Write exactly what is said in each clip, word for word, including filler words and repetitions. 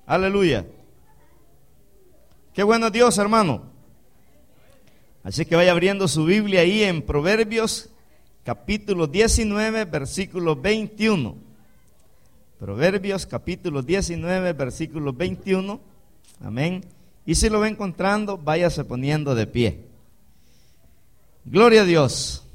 Aleluya. Qué bueno Dios, hermano. Así que vaya abriendo su Biblia ahí en Proverbios capítulo diecinueve, versículo veintiuno. Proverbios capítulo diecinueve, versículo veintiuno. Amén. Y si lo va encontrando, váyase poniendo de pie. Gloria a Dios.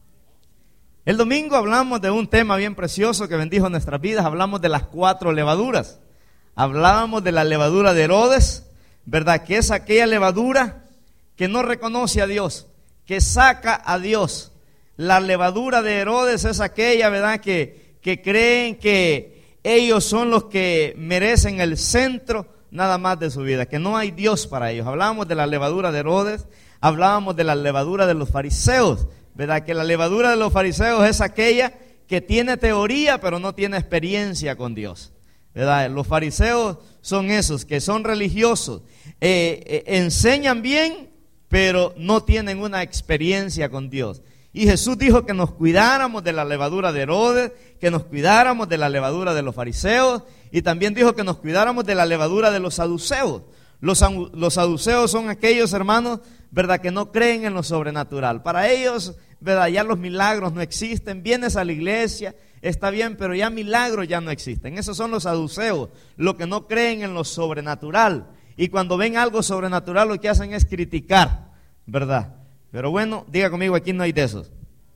El domingo hablamos de un tema bien precioso que bendijo nuestras vidas. Hablamos de las cuatro levaduras. Hablábamos de la levadura de Herodes, ¿verdad? Que es aquella levadura que no reconoce a Dios, que saca a Dios. La levadura de Herodes es aquella, ¿verdad? Que, que creen que ellos son los que merecen el centro nada más de su vida, que no hay Dios para ellos. Hablábamos de la levadura de Herodes, hablábamos de la levadura de los fariseos, ¿verdad? Que la levadura de los fariseos es aquella que tiene teoría pero no tiene experiencia con Dios, ¿verdad? Los fariseos son esos que son religiosos, eh, eh, enseñan bien pero no tienen una experiencia con Dios. Y Jesús dijo que nos cuidáramos de la levadura de Herodes, que nos cuidáramos de la levadura de los fariseos, y también dijo que nos cuidáramos de la levadura de los saduceos. Los, los saduceos son aquellos hermanos, ¿verdad?, que no creen en lo sobrenatural. Para ellos, ¿verdad?, ya los milagros no existen. Vienes a la iglesia, está bien, pero ya milagros ya no existen. Esos son los saduceos, los que no creen en lo sobrenatural. Y cuando ven algo sobrenatural, lo que hacen es criticar, ¿verdad? Pero bueno, diga conmigo, aquí no hay de esos.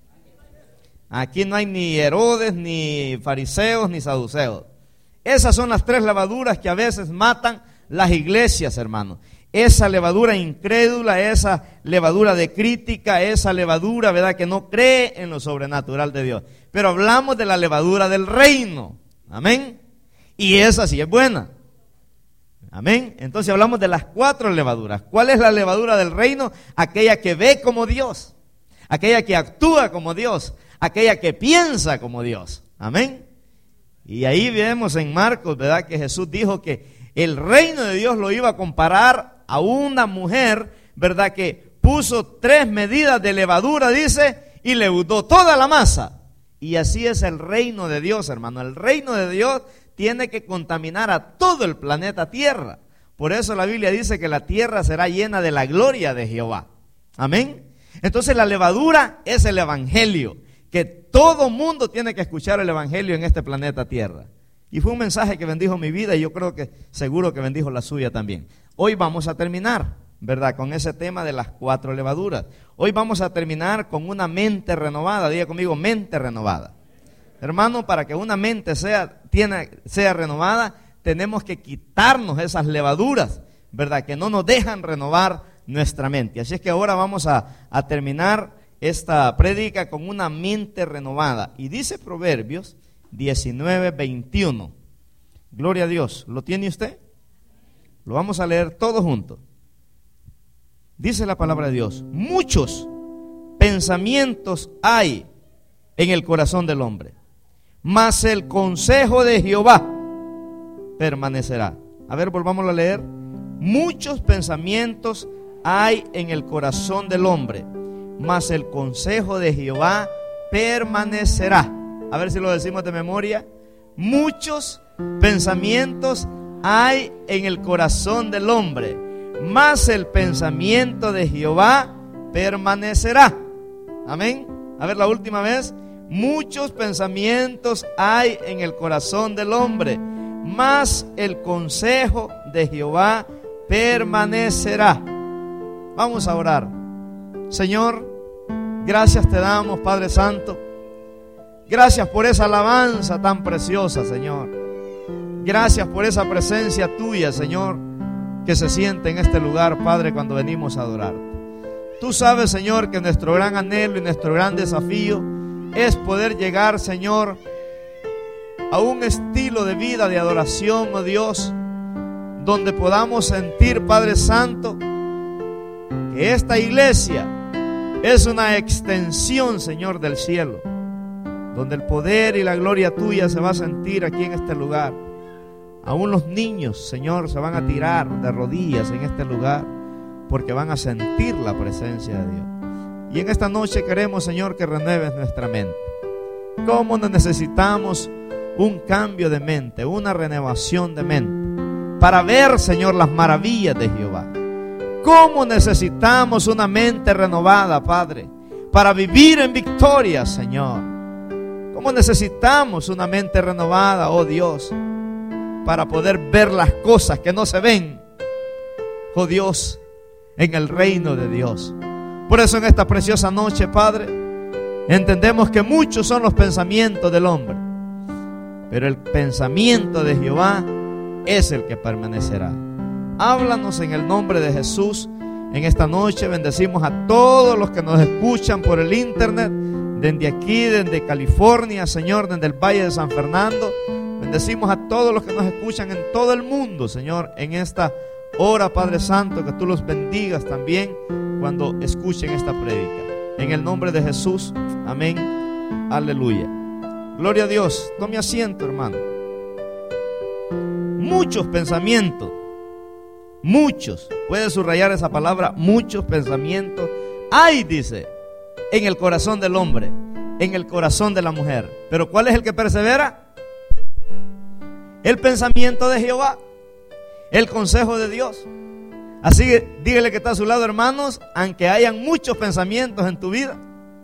Aquí no hay ni Herodes, ni fariseos, ni saduceos. Esas son las tres levaduras que a veces matan las iglesias, hermanos. Esa levadura incrédula, esa levadura de crítica, esa levadura, ¿verdad?, que no cree en lo sobrenatural de Dios. Pero hablamos de la levadura del reino. Amén. Y esa sí es buena. Amén. Entonces hablamos de las cuatro levaduras. ¿Cuál es la levadura del reino? Aquella que ve como Dios, aquella que actúa como Dios, aquella que piensa como Dios. Amén. Y ahí vemos en Marcos, ¿verdad?, que Jesús dijo que el reino de Dios lo iba a comparar a una mujer, ¿verdad?, que puso tres medidas de levadura, dice, y leudó toda la masa. Y así es el reino de Dios, hermano. El reino de Dios tiene que contaminar a todo el planeta Tierra. Por eso la Biblia dice que la tierra será llena de la gloria de Jehová. Amén. Entonces la levadura es el evangelio, que todo mundo tiene que escuchar el evangelio en este planeta Tierra. Y fue un mensaje que bendijo mi vida y yo creo que seguro que bendijo la suya también. Hoy vamos a terminar, ¿verdad?, con ese tema de las cuatro levaduras. Hoy vamos a terminar con una mente renovada. Diga conmigo, mente renovada. Hermano, para que una mente sea, tiene, sea renovada, tenemos que quitarnos esas levaduras, ¿verdad?, que no nos dejan renovar nuestra mente. Así es que ahora vamos a, a terminar esta prédica con una mente renovada. Y dice Proverbios diecinueve, veintiuno. Gloria a Dios. ¿Lo tiene usted? Lo vamos a leer todos juntos. Dice la palabra de Dios: muchos pensamientos hay en el corazón del hombre, mas el consejo de Jehová permanecerá. A ver, volvámoslo a leer. Muchos pensamientos hay en el corazón del hombre, mas el consejo de Jehová permanecerá. A ver si lo decimos de memoria. Muchos pensamientos hay en el corazón del hombre, mas el pensamiento de Jehová permanecerá. Amén. A ver, la última vez. Muchos pensamientos hay en el corazón del hombre, mas el consejo de Jehová permanecerá. Vamos a orar. Señor, gracias te damos, Padre Santo. Gracias por esa alabanza tan preciosa, Señor. Gracias por esa presencia tuya, Señor, que se siente en este lugar, Padre, cuando venimos a adorarte. Tú sabes, Señor, que nuestro gran anhelo y nuestro gran desafío es poder llegar, Señor, a un estilo de vida de adoración, oh Dios, donde podamos sentir, Padre Santo, que esta iglesia es una extensión, Señor, del cielo, donde el poder y la gloria tuya se va a sentir aquí en este lugar. Aún los niños, Señor, se van a tirar de rodillas en este lugar porque van a sentir la presencia de Dios. Y en esta noche queremos, Señor, que renueves nuestra mente. ¿Cómo necesitamos un cambio de mente, una renovación de mente? para ver, Señor, las maravillas de Jehová. ¿Cómo necesitamos una mente renovada, Padre, para vivir en victoria, Señor? ¿Cómo necesitamos una mente renovada, oh Dios, para poder ver las cosas que no se ven, oh Dios, en el reino de Dios? Por eso en esta preciosa noche, Padre, entendemos que muchos son los pensamientos del hombre, pero el pensamiento de Jehová es el que permanecerá. Háblanos en el nombre de Jesús en esta noche. Bendecimos a todos los que nos escuchan por el internet, desde aquí, desde California, Señor, desde el Valle de San Fernando. Bendecimos a todos los que nos escuchan en todo el mundo, Señor, en esta hora, Padre Santo, que tú los bendigas también cuando escuchen esta prédica. En el nombre de Jesús, amén, aleluya. Gloria a Dios. Tome asiento, hermano. Muchos pensamientos, muchos, puede subrayar esa palabra, muchos pensamientos hay, dice, en el corazón del hombre, en el corazón de la mujer. Pero ¿cuál es el que persevera? El pensamiento de Jehová, el consejo de Dios. Así que dígale que está a su lado, hermanos, aunque hayan muchos pensamientos en tu vida,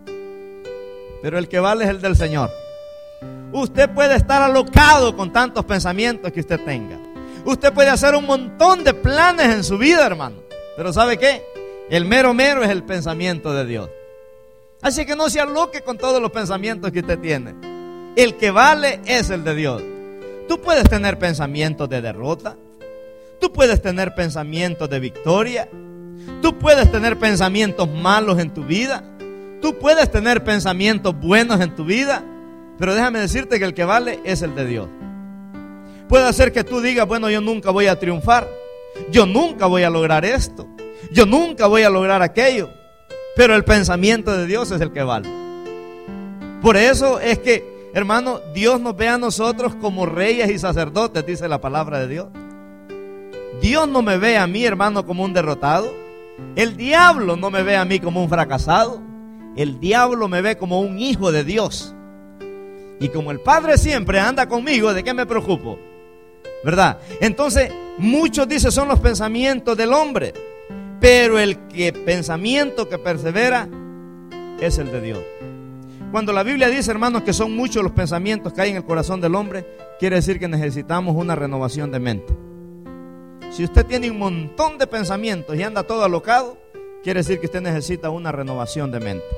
pero el que vale es el del Señor. Usted puede estar alocado con tantos pensamientos que usted tenga. Usted puede hacer un montón de planes en su vida, hermano, pero ¿sabe qué? El mero mero es el pensamiento de Dios. Así que no se aloque con todos los pensamientos que usted tiene. El que vale es el de Dios. Tú puedes tener pensamientos de derrota, tú puedes tener pensamientos de victoria, tú puedes tener pensamientos malos en tu vida, tú puedes tener pensamientos buenos en tu vida, pero déjame decirte que el que vale es el de Dios. Puede ser que tú digas, bueno, yo nunca voy a triunfar, yo nunca voy a lograr esto, yo nunca voy a lograr aquello, pero el pensamiento de Dios es el que vale. Por eso es que, hermano, Dios nos ve a nosotros como reyes y sacerdotes, dice la palabra de Dios. Dios no me ve a mí, hermano, como un derrotado. El diablo no me ve a mí como un fracasado. El diablo me ve como un hijo de Dios. Y como el Padre siempre anda conmigo, ¿de qué me preocupo? ¿Verdad? Entonces, muchos dicen son los pensamientos del hombre, pero el que pensamiento que persevera es el de Dios. Cuando la Biblia dice, hermanos, que son muchos los pensamientos que hay en el corazón del hombre, quiere decir que necesitamos una renovación de mente. Si usted tiene un montón de pensamientos y anda todo alocado, quiere decir que usted necesita una renovación de mente.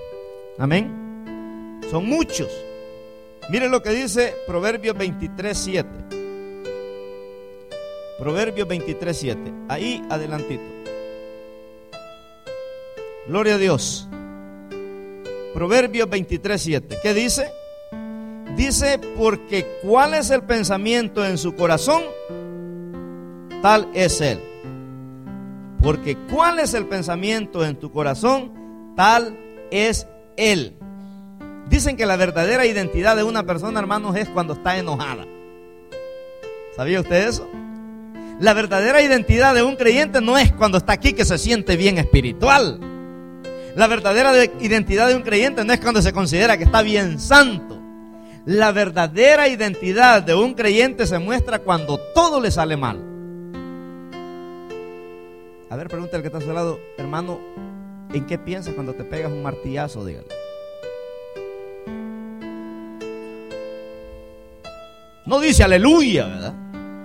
Amén. Son muchos. Mire lo que dice Proverbios veintitrés siete. Proverbios veintitrés siete. Ahí adelantito. Gloria a Dios. Proverbios veintitrés siete. ¿Qué dice? Dice, porque cuál es el pensamiento en su corazón, tal es él. Porque cuál es el pensamiento en tu corazón, tal es él. Dicen que la verdadera identidad de una persona, hermanos, es cuando está enojada. ¿Sabía usted eso? La verdadera identidad de un creyente no es cuando está aquí que se siente bien espiritual. La verdadera identidad de un creyente no es cuando se considera que está bien santo. La verdadera identidad de un creyente se muestra cuando todo le sale mal. A ver, pregúntale al que está a su lado, hermano, ¿en qué piensas cuando te pegas un martillazo? Dígale. No dice aleluya, ¿verdad?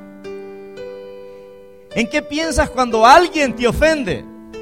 ¿En qué piensas cuando alguien te ofende?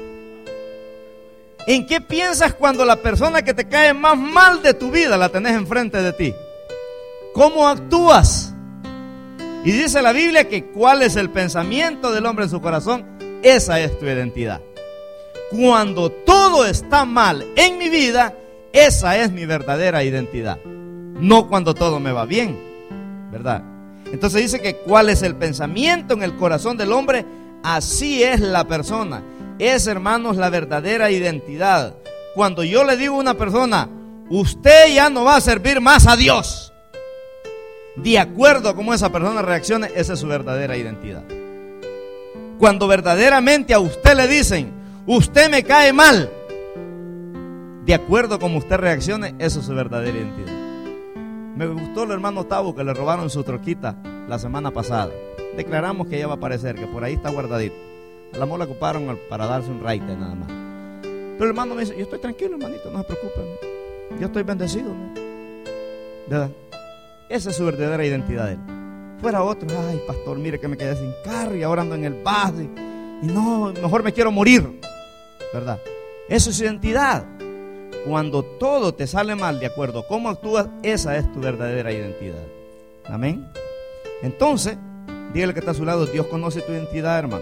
¿En qué piensas cuando la persona que te cae más mal de tu vida la tenés enfrente de ti? ¿Cómo actúas? Y dice la Biblia que cuál es el pensamiento del hombre en su corazón, esa es tu identidad. Cuando todo está mal en mi vida, esa es mi verdadera identidad. No cuando todo me va bien, ¿verdad? Entonces dice que cuál es el pensamiento en el corazón del hombre, así es la persona. Es, hermanos, la verdadera identidad. Cuando yo le digo a una persona, usted ya no va a servir más a Dios, de acuerdo a cómo esa persona reaccione, esa es su verdadera identidad. Cuando verdaderamente a usted le dicen, usted me cae mal, de acuerdo a cómo usted reaccione, esa es su verdadera identidad. Me gustó el hermano Tavo que le robaron su troquita la semana pasada. declaramos que ella va a aparecer, que por ahí está guardadito. A la mola ocuparon para darse un raite nada más. Pero el hermano me dice, yo estoy tranquilo, hermanito, no se preocupe, yo estoy bendecido, ¿verdad? Esa es su verdadera identidad de él. Fuera otro, ay pastor, mire que me quedé sin carro y ahora ando en el bus y, y no, mejor me quiero morir, ¿verdad? Eso es su identidad. Cuando todo te sale mal de acuerdo a cómo actúas, esa es tu verdadera identidad. Amén. Entonces, dígale que está a su lado, Dios conoce tu identidad, hermano.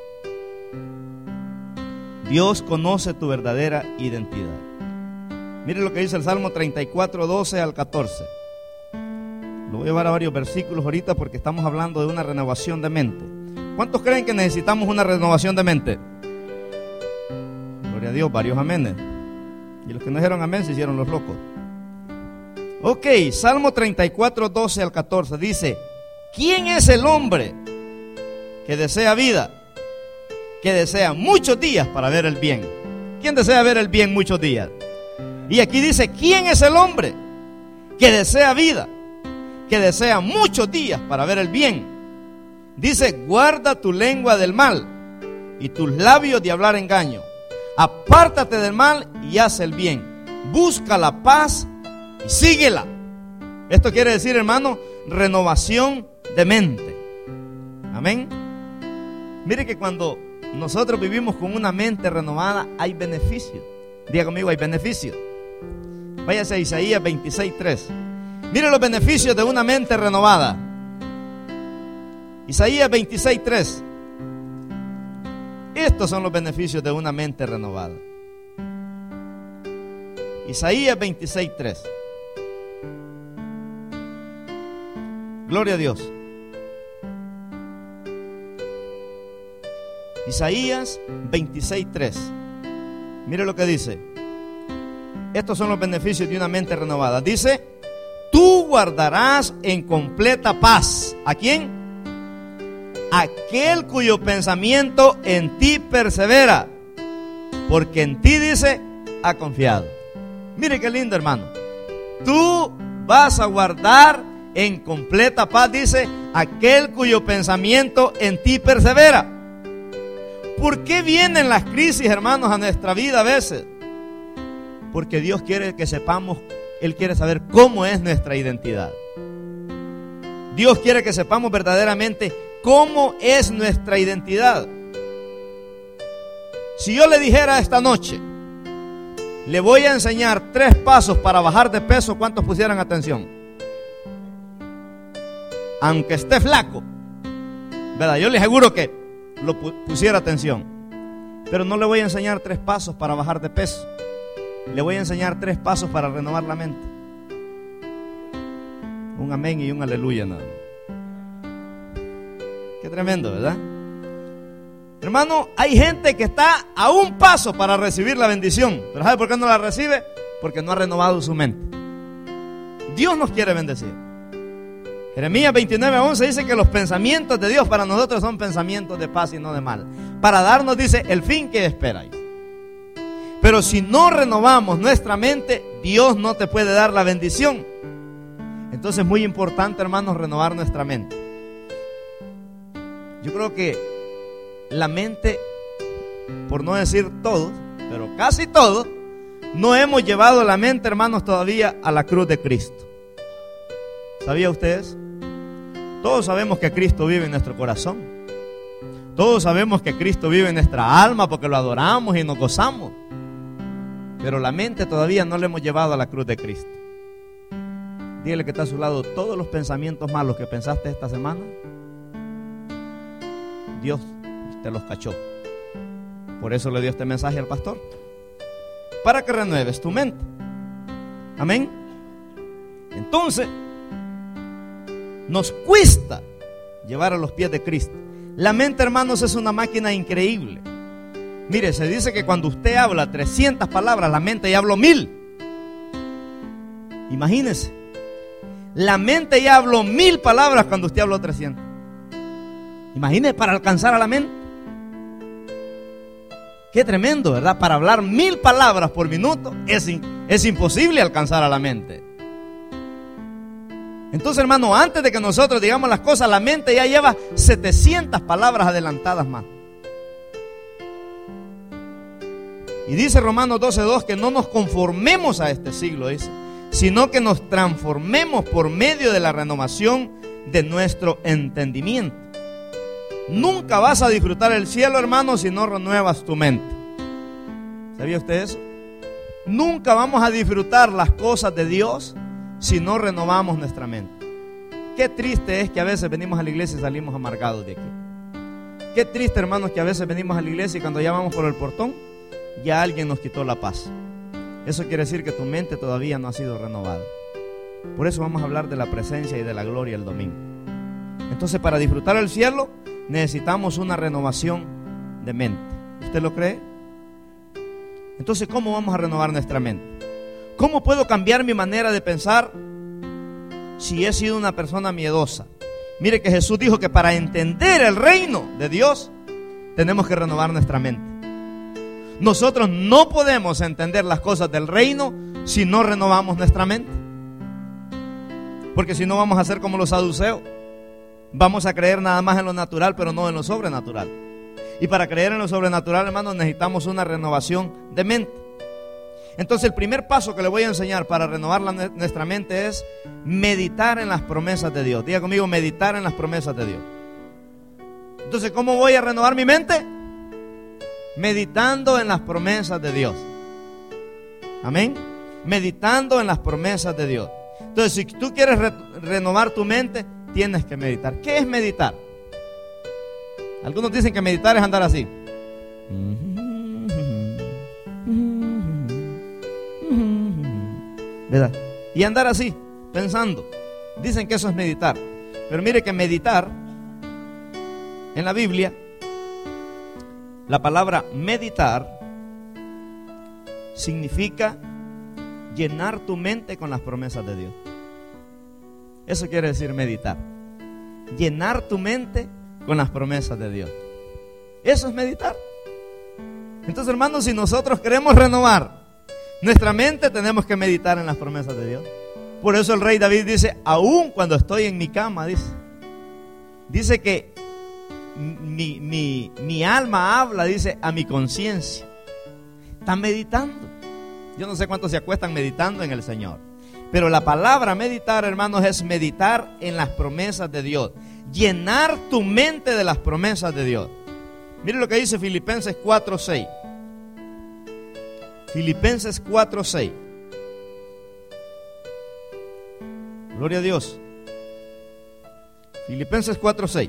Dios conoce tu verdadera identidad. Mire lo que dice el Salmo treinta y cuatro, doce al catorce. Lo voy a llevar a varios versículos ahorita porque estamos hablando de una renovación de mente. ¿Cuántos creen que necesitamos una renovación de mente? Gloria a Dios, varios amenes. Y los que no dijeron amén se hicieron los locos. Ok, Salmo treinta y cuatro, doce al catorce dice: ¿quién es el hombre que desea vida, que desea muchos días para ver el bien? ¿Quién desea ver el bien muchos días? Y aquí dice: ¿quién es el hombre que desea vida, que desea muchos días para ver el bien? Dice: guarda tu lengua del mal y tus labios de hablar engaño. Apártate del mal y haz el bien. Busca la paz y síguela. Esto quiere decir, hermano, renovación de mente. Amén. Mire que cuando nosotros vivimos con una mente renovada, hay beneficios. Diga conmigo, hay beneficios. Váyase a Isaías veintiséis, tres. Mire los beneficios de una mente renovada. Isaías veintiséis, tres. Estos son los beneficios de una mente renovada. Isaías veintiséis, tres. Gloria a Dios. Isaías veintiséis, tres. Mire lo que dice. Estos son los beneficios de una mente renovada. Dice: tú guardarás en completa paz. ¿A quién? Aquel cuyo pensamiento en ti persevera, porque en ti, dice, ha confiado. Mire qué lindo, hermano. Tú vas a guardar en completa paz, dice, aquel cuyo pensamiento en ti persevera. ¿Por qué vienen las crisis, hermanos, a nuestra vida a veces? Porque Dios quiere que sepamos, Él quiere saber cómo es nuestra identidad. Dios quiere que sepamos verdaderamente cómo es nuestra identidad. Si yo le dijera esta noche, le voy a enseñar tres pasos para bajar de peso, ¿cuántos pusieran atención? Aunque esté flaco, ¿verdad? Yo le aseguro que lo pusiera atención. Pero no le voy a enseñar tres pasos para bajar de peso. Le voy a enseñar tres pasos para renovar la mente. Un amén y un aleluya nada más. Qué tremendo, ¿verdad? Hermano, hay gente que está a un paso para recibir la bendición. ¿Pero sabe por qué no la recibe? Porque no ha renovado su mente. Dios nos quiere bendecir. Jeremías veintinueve, once dice que los pensamientos de Dios para nosotros son pensamientos de paz y no de mal, para darnos, dice, el fin que esperáis. Pero si no renovamos nuestra mente, Dios no te puede dar la bendición. Entonces es muy importante, hermanos, renovar nuestra mente. Yo creo que la mente, por no decir todos, pero casi todos, no hemos llevado la mente, hermanos, todavía a la cruz de Cristo. ¿Sabían ustedes? Todos sabemos que Cristo vive en nuestro corazón. Todos sabemos que Cristo vive en nuestra alma porque lo adoramos y nos gozamos. Pero la mente todavía no la hemos llevado a la cruz de Cristo. Dígale que está a su lado: todos los pensamientos malos que pensaste esta semana, Dios te los cachó. Por eso le dio este mensaje al pastor, para que renueves tu mente. Amén. Entonces, nos cuesta llevar a los pies de Cristo. La mente, hermanos, es una máquina increíble. Mire, se dice que cuando usted habla trescientas palabras, la mente ya habló mil. Imagínese, la mente ya habló mil palabras cuando usted habló trescientas. Imagínese para alcanzar a la mente. Qué tremendo, ¿verdad? Para hablar mil palabras por minuto es, es imposible alcanzar a la mente. Entonces, hermano, antes de que nosotros digamos las cosas, la mente ya lleva setecientas palabras adelantadas más. Y dice Romanos doce dos que no nos conformemos a este siglo, dice, sino que nos transformemos por medio de la renovación de nuestro entendimiento. Nunca vas a disfrutar el cielo, hermano, si no renuevas tu mente. ¿Sabía usted eso? Nunca vamos a disfrutar las cosas de Dios si no renovamos nuestra mente. Qué triste es que a veces venimos a la iglesia y salimos amargados de aquí. Qué triste, hermanos, que a veces venimos a la iglesia y cuando ya vamos por el portón, ya alguien nos quitó la paz. Eso quiere decir que tu mente todavía no ha sido renovada. Por eso vamos a hablar de la presencia y de la gloria el domingo. Entonces, para disfrutar el cielo necesitamos una renovación de mente. ¿Usted lo cree? Entonces, ¿cómo vamos a renovar nuestra mente? ¿Cómo puedo cambiar mi manera de pensar si he sido una persona miedosa? Mire que Jesús dijo que para entender el reino de Dios tenemos que renovar nuestra mente. Nosotros no podemos entender las cosas del reino si no renovamos nuestra mente. Porque si no vamos a ser como los saduceos. Vamos a creer nada más en lo natural, pero no en lo sobrenatural. Y para creer en lo sobrenatural, hermanos, necesitamos una renovación de mente. Entonces el primer paso que le voy a enseñar para renovar la, nuestra mente es meditar en las promesas de Dios. Diga conmigo, meditar en las promesas de Dios. Entonces, ¿cómo voy a renovar mi mente? Meditando en las promesas de Dios. Amén. Meditando en las promesas de Dios. Entonces, si tú quieres re renovar tu mente, tienes que meditar. ¿Qué es meditar? Algunos dicen que meditar es andar así. ¿Verdad? Y andar así, pensando. Dicen que eso es meditar. Pero mire que meditar, en la Biblia, la palabra meditar significa llenar tu mente con las promesas de Dios. Eso quiere decir meditar. Llenar tu mente con las promesas de Dios. Eso es meditar. Entonces, hermanos, si nosotros queremos renovar nuestra mente, tenemos que meditar en las promesas de Dios. Por eso el rey David dice, aún cuando estoy en mi cama, dice, dice que mi, mi, mi alma habla, dice, a mi conciencia. Está meditando. Yo no sé cuántos se acuestan meditando en el Señor. Pero la palabra meditar, hermanos, es meditar en las promesas de Dios. Llenar tu mente de las promesas de Dios. Mire lo que dice Filipenses cuatro seis. Filipenses cuatro seis. Gloria a Dios. Filipenses cuatro seis.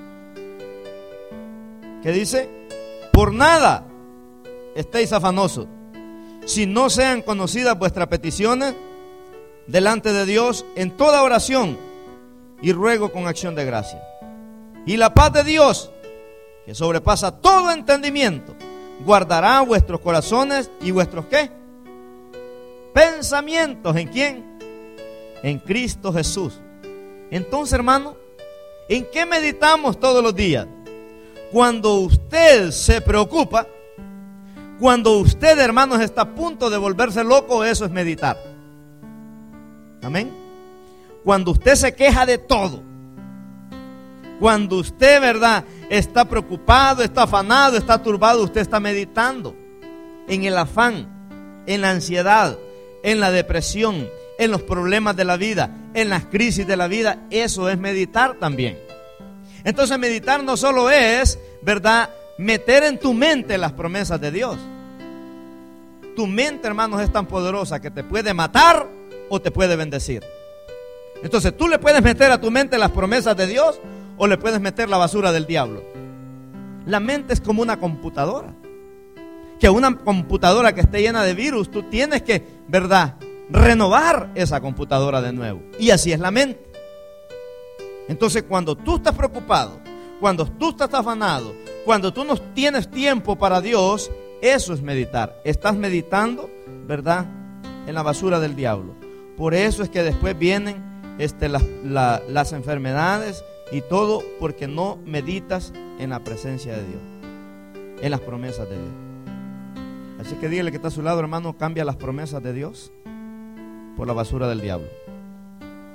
¿Qué dice? Por nada estéis afanosos, si no sean conocidas vuestras peticiones delante de Dios en toda oración y ruego con acción de gracia. Y la paz de Dios, que sobrepasa todo entendimiento, guardará vuestros corazones y vuestros ¿qué? Pensamientos. ¿En quién? En Cristo Jesús. Entonces, hermano, ¿en qué meditamos todos los días? Cuando usted se preocupa, cuando usted, hermanos, está a punto de volverse loco, eso es meditar. Amén. Cuando usted se queja de todo, cuando usted, verdad, está preocupado, está afanado, está turbado, usted está meditando en el afán, en la ansiedad, en la depresión, en los problemas de la vida, en las crisis de la vida. Eso es meditar también. Entonces, meditar no solo es, verdad, meter en tu mente las promesas de Dios. Tu mente, hermanos, es tan poderosa que te puede matar o te puede bendecir. Entonces, tú le puedes meter a tu mente las promesas de Dios o le puedes meter la basura del diablo. La mente es como una computadora. Que una computadora que esté llena de virus, tú tienes que, verdad, renovar esa computadora de nuevo. Y así es la mente. Entonces, cuando tú estás preocupado, cuando tú estás afanado, cuando tú no tienes tiempo para Dios, eso es meditar. Estás meditando, ¿verdad?, en la basura del diablo. Por eso es que después vienen este, la, la, las enfermedades y todo, porque no meditas en la presencia de Dios, en las promesas de Dios. Así que dígale que está a su lado, hermano, cambia las promesas de Dios por la basura del diablo.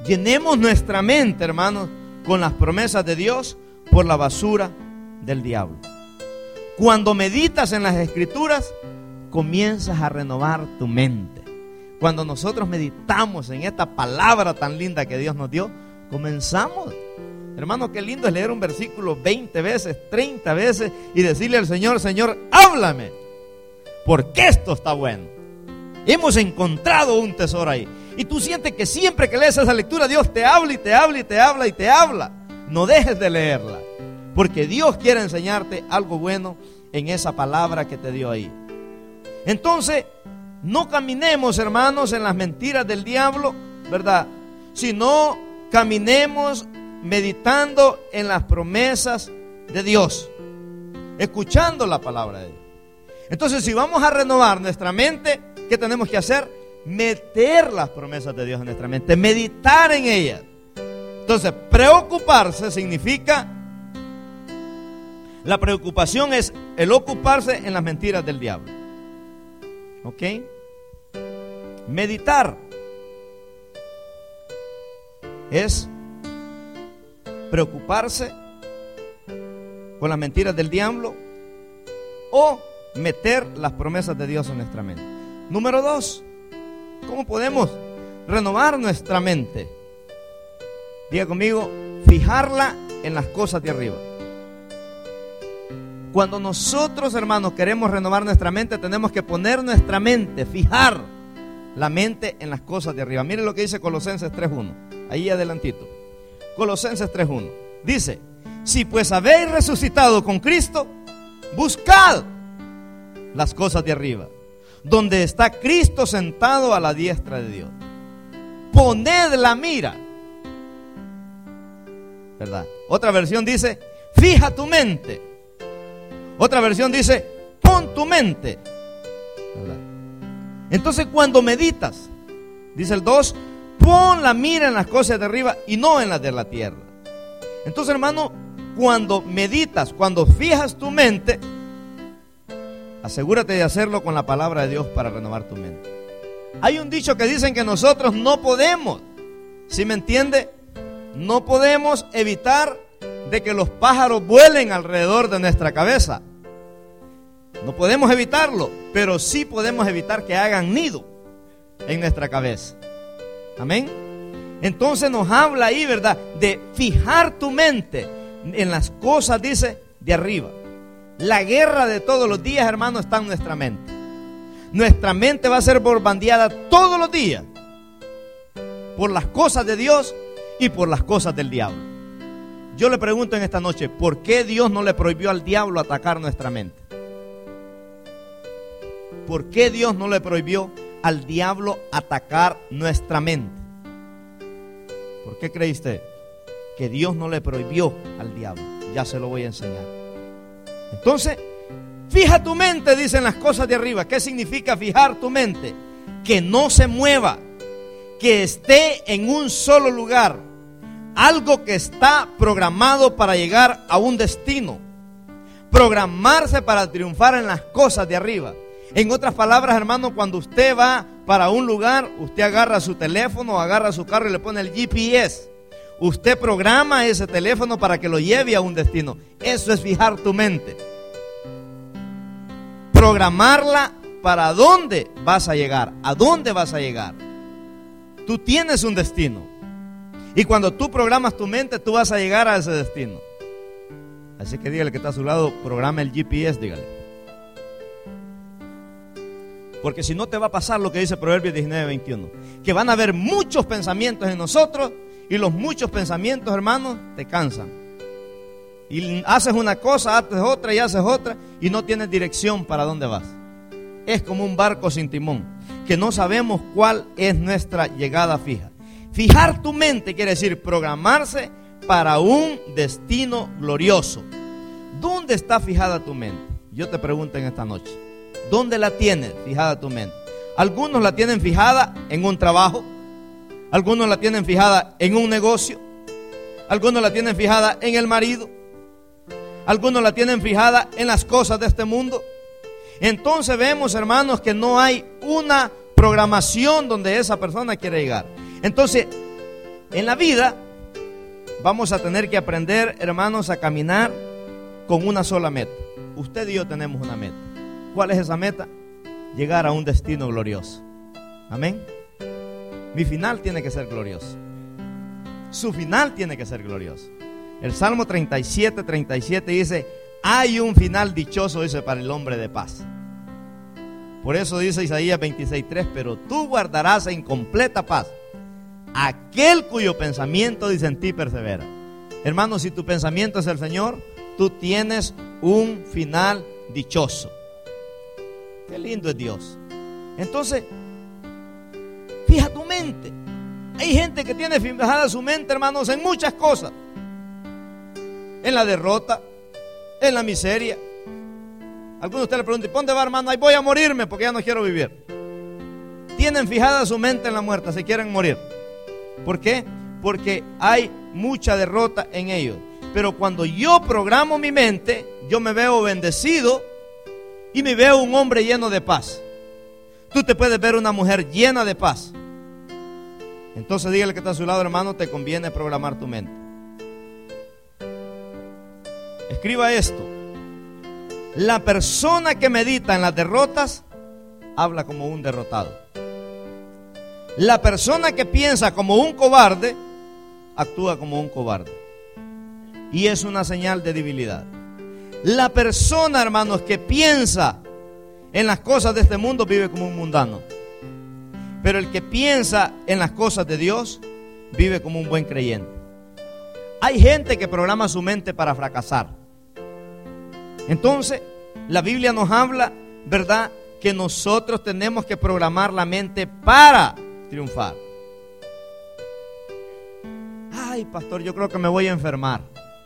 llenemos nuestra mente, hermanos, con las promesas de Dios por la basura del diablo. Cuando meditas en las Escrituras, comienzas a renovar tu mente. Cuando nosotros meditamos en esta palabra tan linda que Dios nos dio, comenzamos. Hermano, qué lindo es leer un versículo veinte veces, treinta veces y decirle al Señor: Señor, háblame, porque esto está bueno. Hemos encontrado un tesoro ahí. Y tú sientes que siempre que lees esa lectura, Dios te habla y te habla y te habla y te habla. No dejes de leerla, porque Dios quiere enseñarte algo bueno en esa palabra que te dio ahí. Entonces, no caminemos, hermanos, en las mentiras del diablo, ¿verdad? Sino caminemos meditando en las promesas de Dios, escuchando la palabra de Dios. Entonces, si vamos a renovar nuestra mente, ¿qué tenemos que hacer? Meter las promesas de Dios en nuestra mente, meditar en ellas. Entonces, preocuparse significa, la preocupación es el ocuparse en las mentiras del diablo. ¿Ok? Meditar es preocuparse con las mentiras del diablo o meter las promesas de Dios en nuestra mente. Número dos, ¿cómo podemos renovar nuestra mente? Diga conmigo: fijarla en las cosas de arriba. Cuando nosotros, hermanos, queremos renovar nuestra mente, tenemos que poner nuestra mente, fijar la mente en las cosas de arriba. Mire lo que dice Colosenses tres uno, ahí adelantito. Colosenses tres uno dice: si pues habéis resucitado con Cristo, buscad las cosas de arriba, donde está Cristo sentado a la diestra de Dios. Poned la mira, ¿verdad? Otra versión dice: fija tu mente. Otra versión dice: pon tu mente, ¿verdad? Entonces, cuando meditas, dice el dos, pon la mira en las cosas de arriba y no en las de la tierra. Entonces, hermano, cuando meditas, cuando fijas tu mente, asegúrate de hacerlo con la palabra de Dios para renovar tu mente. Hay un dicho que dicen que nosotros no podemos, ¿sí me entiende? No podemos evitar de que los pájaros vuelen alrededor de nuestra cabeza. No podemos evitarlo, pero sí podemos evitar que hagan nido en nuestra cabeza. Amén. Entonces nos habla ahí, ¿verdad?, de fijar tu mente en las cosas, dice, de arriba. La guerra de todos los días, hermano, está en nuestra mente. Nuestra mente va a ser bombardeada todos los días por las cosas de Dios y por las cosas del diablo. Yo le pregunto en esta noche: ¿por qué Dios no le prohibió al diablo atacar nuestra mente? ¿Por qué Dios no le prohibió al diablo atacar nuestra mente? ¿Por qué cree usted que Dios no le prohibió al diablo? Ya se lo voy a enseñar. Entonces, fija tu mente, dicen las cosas de arriba. ¿Qué significa fijar tu mente? Que no se mueva, que esté en un solo lugar. Algo que está programado para llegar a un destino. Programarse para triunfar en las cosas de arriba. En otras palabras, hermano, cuando usted va para un lugar, usted agarra su teléfono, agarra su carro y le pone el G P S. Usted programa ese teléfono para que lo lleve a un destino. Eso es fijar tu mente. Programarla para dónde vas a llegar, a dónde vas a llegar. Tú tienes un destino. Y cuando tú programas tu mente, tú vas a llegar a ese destino. Así que dígale que está a su lado: programa el G P S, dígale. Porque si no, te va a pasar lo que dice Proverbios diecinueve veintiuno, que van a haber muchos pensamientos en nosotros, y los muchos pensamientos, hermanos, te cansan. Y haces una cosa, haces otra y haces otra, y no tienes dirección para dónde vas. Es como un barco sin timón, que no sabemos cuál es nuestra llegada fija. Fijar tu mente quiere decir programarse para un destino glorioso. ¿Dónde está fijada tu mente? Yo te pregunto en esta noche: ¿dónde la tienes fijada tu mente? Algunos la tienen fijada en un trabajo, algunos la tienen fijada en un negocio, algunos la tienen fijada en el marido, algunos la tienen fijada en las cosas de este mundo. Entonces vemos, hermanos, que no hay una programación donde esa persona quiere llegar. Entonces, En la vida vamos a tener que aprender, hermanos, a caminar con una sola meta. Usted y yo tenemos una meta. ¿Cuál es esa meta? Llegar a un destino glorioso. Amén. Mi final tiene que ser glorioso. Su final tiene que ser glorioso. El Salmo treinta y siete, treinta y siete dice: hay un final dichoso, dice, para el hombre de paz. Por eso dice Isaías veintiséis, tres: pero tú guardarás en completa paz aquel cuyo pensamiento, dice, en ti persevera. Hermano, si tu pensamiento es el Señor, tú tienes un final dichoso. Qué lindo es Dios. Entonces, fija tu mente. Hay gente que tiene fijada su mente, hermanos, en muchas cosas. En la derrota, en la miseria. Algunos de ustedes le preguntan: ¿dónde va, hermano? Ahí voy a morirme porque ya no quiero vivir. Tienen fijada su mente en la muerte, se quieren morir. ¿Por qué? Porque hay mucha derrota en ellos. Pero cuando yo programo mi mente, yo me veo bendecido y me veo un hombre lleno de paz. Tú te puedes ver una mujer llena de paz. Entonces dígale que está a su lado, hermano, te conviene programar tu mente. Escriba esto: la persona que medita en las derrotas habla como un derrotado. La persona que piensa como un cobarde actúa como un cobarde. Y es una señal de debilidad. La persona, hermanos, que piensa en las cosas de este mundo vive como un mundano. Pero el que piensa en las cosas de Dios vive como un buen creyente. Hay gente que programa su mente para fracasar. Entonces, la Biblia nos habla, ¿verdad?, que nosotros tenemos que programar la mente para triunfar. Ay, pastor, yo creo que me voy a enfermar.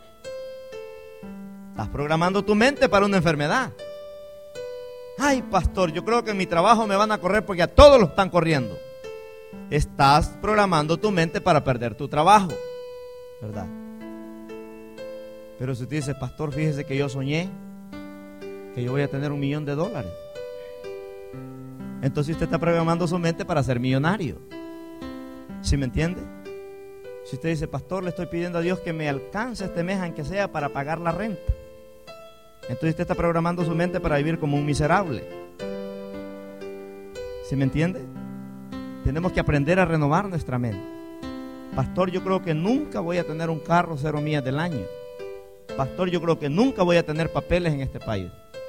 Estás programando tu mente para una enfermedad. Ay, pastor, yo creo que en mi trabajo me van a correr porque a todos lo están corriendo. Estás programando tu mente para perder tu trabajo, ¿verdad? Pero si usted dice: pastor, fíjese que yo soñé que yo voy a tener un millón de dólares. Entonces usted está programando su mente para ser millonario. ¿Sí me entiende? Si usted dice: pastor, le estoy pidiendo a Dios que me alcance este mes, aunque sea para pagar la renta. Entonces usted está programando su mente para vivir como un miserable. ¿Sí me entiende? Tenemos que aprender a renovar nuestra mente. Pastor, yo creo que nunca voy a tener un carro cero millas del año. Pastor, yo creo que nunca voy a tener papeles en este país.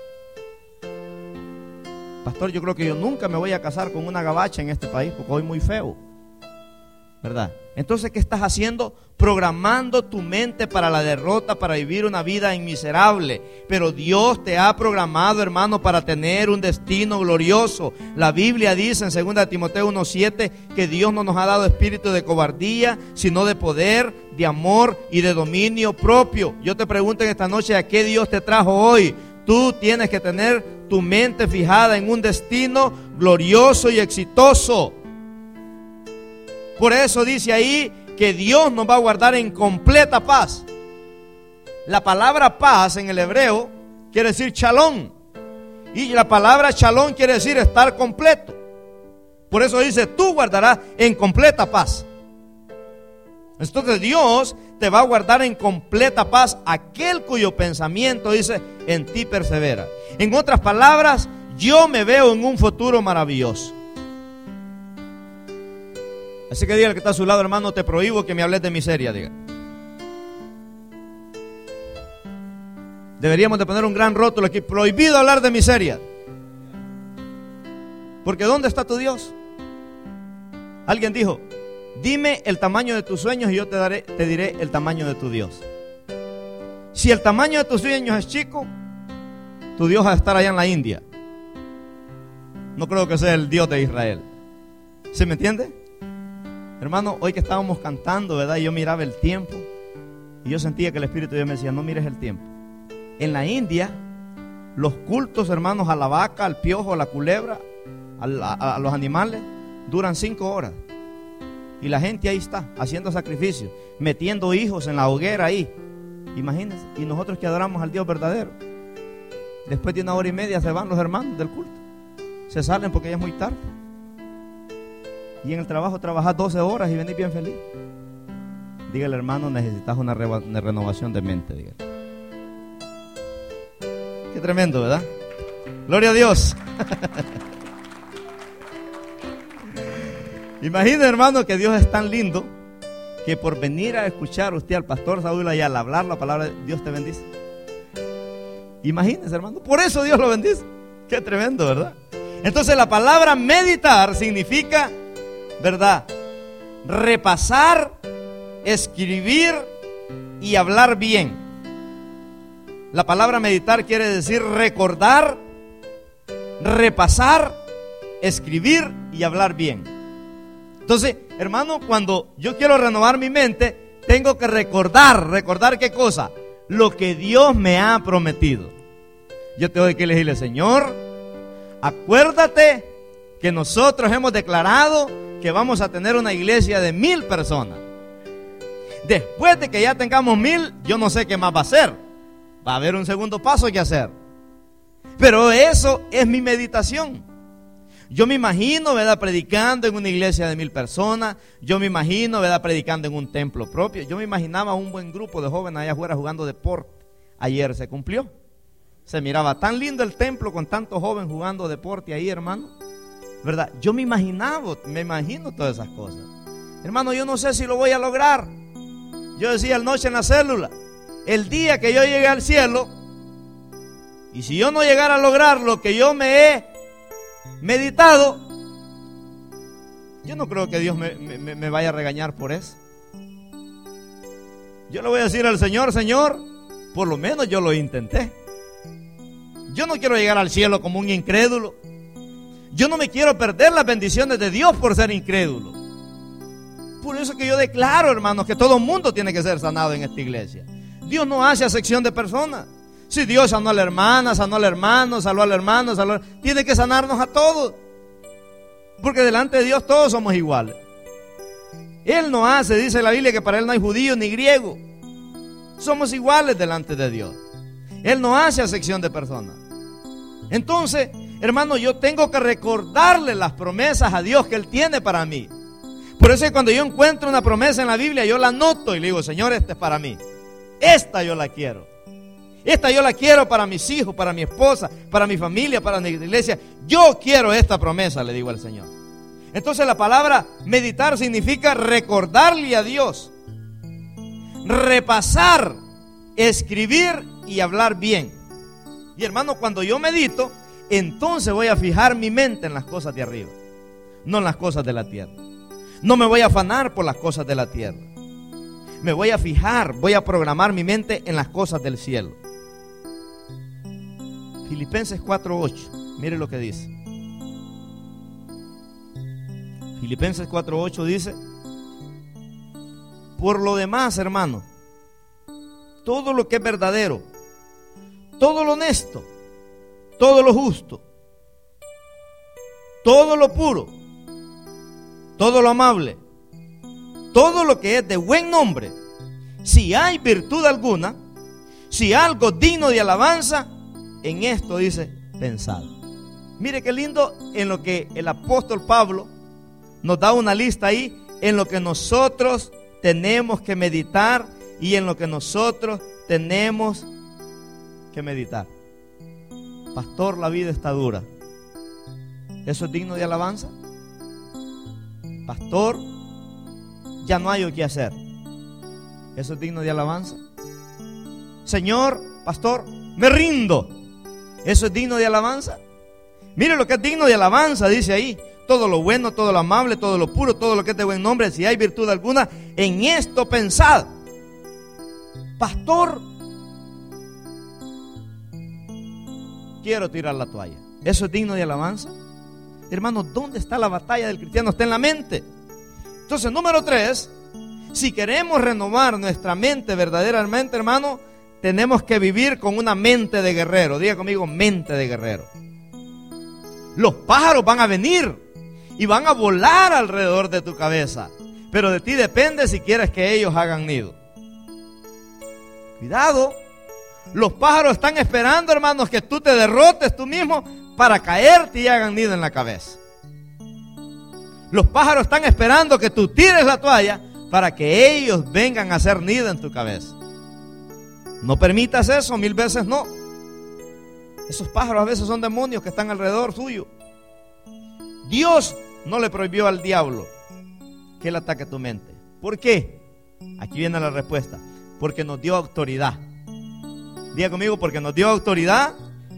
Pastor, yo creo que yo nunca me voy a casar con una gabacha en este país porque soy muy feo, ¿verdad? Entonces, ¿qué estás haciendo? Programando tu mente para la derrota, para vivir una vida inmiserable. Pero Dios te ha programado, hermano, para tener un destino glorioso. La Biblia dice en segunda Timoteo uno siete que Dios no nos ha dado espíritu de cobardía, sino de poder, de amor y de dominio propio. Yo te pregunto en esta noche: ¿a qué Dios te trajo hoy? Tú tienes que tener tu mente fijada en un destino glorioso y exitoso. Por eso dice ahí que Dios nos va a guardar en completa paz. La palabra paz en el hebreo quiere decir shalom. Y la palabra shalom quiere decir estar completo. Por eso dice: tú guardarás en completa paz. Entonces Dios te va a guardar en completa paz aquel cuyo pensamiento, dice, en ti persevera. En otras palabras, yo me veo en un futuro maravilloso. Así que diga al que está a su lado: hermano, te prohíbo que me hables de miseria. Diga. Deberíamos de poner un gran rótulo aquí: prohibido hablar de miseria. Porque ¿dónde está tu Dios? Alguien dijo: dime el tamaño de tus sueños y yo te daré, te diré el tamaño de tu Dios. Si el tamaño de tus sueños es chico, tu Dios va a estar allá en la India. No creo que sea el Dios de Israel. ¿Sí me entiende? Hermano, hoy que estábamos cantando, ¿verdad? Yo miraba el tiempo y yo sentía que el Espíritu de Dios me decía: no mires el tiempo. En la India, los cultos, hermanos, a la vaca, al piojo, a la culebra, a, la, a los animales, duran cinco horas. Y la gente ahí está, haciendo sacrificios, metiendo hijos en la hoguera ahí. Imagínense. Y nosotros que adoramos al Dios verdadero, después de una hora y media se van los hermanos del culto. Se salen porque ya es muy tarde. Y en el trabajo trabajás doce horas y venís bien feliz. Dígale, hermano, necesitas una, re- una renovación de mente. Dígale. Qué tremendo, ¿verdad? Gloria a Dios. Imagina, hermano, que Dios es tan lindo que por venir a escuchar usted al pastor Saúl y al hablar la palabra, Dios te bendice. Imagínese, hermano, por eso Dios lo bendice. Qué tremendo, ¿verdad? Entonces la palabra meditar significa, ¿verdad?, repasar, escribir y hablar bien. La palabra meditar quiere decir recordar, repasar, escribir y hablar bien. Entonces, hermano, cuando yo quiero renovar mi mente, tengo que recordar, recordar qué cosa, lo que Dios me ha prometido. Yo tengo que decirle, Señor, acuérdate que nosotros hemos declarado que vamos a tener una iglesia de mil personas. Después de que ya tengamos mil, yo no sé qué más va a hacer. Va a haber un segundo paso que hacer. Pero eso es mi meditación. Yo me imagino, ¿verdad?, predicando en una iglesia de mil personas. Yo me imagino, ¿verdad?, predicando en un templo propio. Yo me imaginaba un buen grupo de jóvenes allá afuera jugando deporte. Ayer se cumplió. Se miraba tan lindo el templo con tantos jóvenes jugando deporte ahí, hermano, ¿verdad? Yo me imaginaba, me imagino todas esas cosas. Hermano, yo no sé si lo voy a lograr. Yo decía anoche en la célula, el día que yo llegue al cielo, y si yo no llegara a lograr lo que yo me he meditado, yo no creo que Dios me, me, me vaya a regañar por eso. Yo le voy a decir al Señor, Señor, por lo menos yo lo intenté. Yo no quiero llegar al cielo como un incrédulo. Yo no me quiero perder las bendiciones de Dios por ser incrédulo. Por eso que yo declaro, hermanos, que todo el mundo tiene que ser sanado en esta iglesia. Dios no hace acepción de personas. Si Dios sanó a la hermana, sanó al hermano, salvó al hermano, salvó, tiene que sanarnos a todos. Porque delante de Dios todos somos iguales. Él no hace, dice la Biblia, que para Él no hay judío ni griego. Somos iguales delante de Dios. Él no hace acepción de personas. Entonces, hermano, yo tengo que recordarle las promesas a Dios que Él tiene para mí. Por eso es que cuando yo encuentro una promesa en la Biblia, yo la anoto y le digo, Señor, esta es para mí. Esta yo la quiero. Esta yo la quiero para mis hijos, para mi esposa, para mi familia, para mi iglesia. Yo quiero esta promesa, le digo al Señor. Entonces la palabra meditar significa recordarle a Dios, repasar, escribir y hablar bien. Y hermano, cuando yo medito, entonces voy a fijar mi mente en las cosas de arriba, no en las cosas de la tierra. No me voy a afanar por las cosas de la tierra. Me voy a fijar, voy a programar mi mente en las cosas del cielo. Filipenses cuatro ocho, mire lo que dice. Filipenses cuatro ocho dice: por lo demás, hermano, todo lo que es verdadero, todo lo honesto, todo lo justo, todo lo puro, todo lo amable, todo lo que es de buen nombre, si hay virtud alguna, si algo digno de alabanza, en esto dice, pensad. Mire qué lindo en lo que el apóstol Pablo nos da una lista ahí, en lo que nosotros tenemos que meditar y en lo que nosotros tenemos que meditar. Pastor, la vida está dura. ¿Eso es digno de alabanza? Pastor, ya no hay o qué hacer. ¿Eso es digno de alabanza? Señor, pastor, me rindo. ¿Eso es digno de alabanza? Mire lo que es digno de alabanza, dice ahí: todo lo bueno, todo lo amable, todo lo puro, todo lo que es de buen nombre, si hay virtud alguna, en esto pensad. Pastor, quiero tirar la toalla. ¿Eso es digno de alabanza? Hermanos, ¿dónde está la batalla del cristiano? Está en la mente. Entonces, número tres, si queremos renovar nuestra mente verdaderamente, hermano, tenemos que vivir con una mente de guerrero. Diga conmigo, mente de guerrero. Los pájaros van a venir y van a volar alrededor de tu cabeza, pero de ti depende si quieres que ellos hagan nido. Cuidado, los pájaros están esperando, hermanos, que tú te derrotes tú mismo para caerte y hagan nido en la cabeza. Los pájaros están esperando que tú tires la toalla para que ellos vengan a hacer nido en tu cabeza. No permitas eso, mil veces no. Esos pájaros a veces son demonios que están alrededor tuyo. Dios no le prohibió al diablo que él ataque tu mente. ¿Por qué? Aquí viene la respuesta. Porque nos dio autoridad. Diga conmigo, porque nos dio autoridad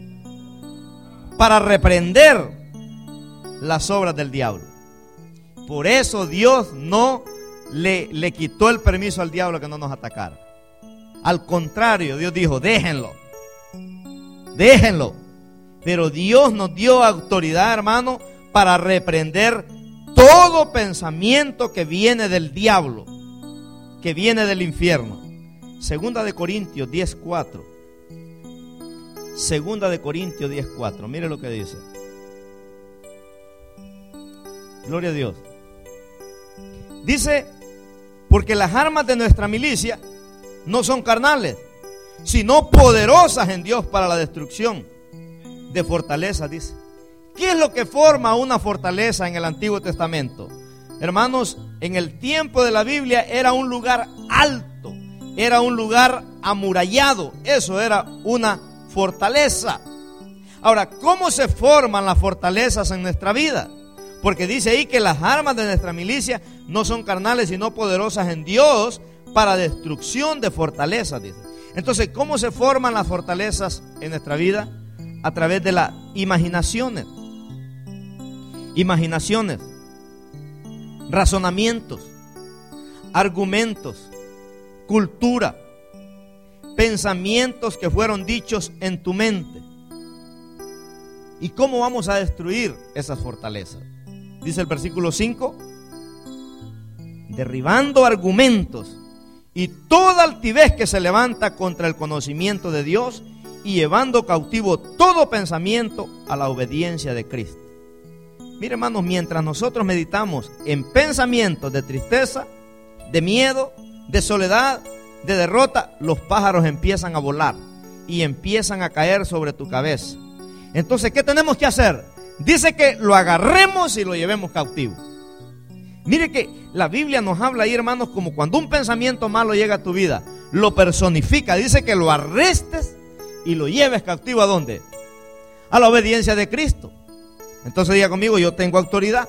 para reprender las obras del diablo. Por eso Dios no le, le quitó el permiso al diablo que no nos atacara. Al contrario, Dios dijo, déjenlo. Déjenlo. Pero Dios nos dio autoridad, hermano, para reprender todo pensamiento que viene del diablo, que viene del infierno. Segunda de Corintios diez cuatro. Segunda de Corintios diez cuatro. Mire lo que dice. Gloria a Dios. Dice, porque las armas de nuestra milicia no son carnales, sino poderosas en Dios para la destrucción de fortalezas, dice. ¿Qué es lo que forma una fortaleza en el Antiguo Testamento? Hermanos, en el tiempo de la Biblia era un lugar alto, era un lugar amurallado, eso era una fortaleza. Ahora, ¿cómo se forman las fortalezas en nuestra vida? Porque dice ahí que las armas de nuestra milicia no son carnales, sino poderosas en Dios para destrucción de fortalezas, dice. Entonces, ¿cómo se forman las fortalezas en nuestra vida? A través de las imaginaciones. Imaginaciones, razonamientos, argumentos, cultura, pensamientos que fueron dichos en tu mente. ¿Y cómo vamos a destruir esas fortalezas? Dice el versículo cinco, derribando argumentos y toda altivez que se levanta contra el conocimiento de Dios y llevando cautivo todo pensamiento a la obediencia de Cristo. Mire, hermanos, mientras nosotros meditamos en pensamientos de tristeza, de miedo, de soledad, de derrota, los pájaros empiezan a volar y empiezan a caer sobre tu cabeza. Entonces, ¿qué tenemos que hacer? Dice que lo agarremos y lo llevemos cautivo. Mire que la Biblia nos habla ahí, hermanos, como cuando un pensamiento malo llega a tu vida, lo personifica. Dice que lo arrestes y lo lleves cautivo. ¿A dónde? A la obediencia de Cristo. Entonces diga conmigo, yo tengo autoridad.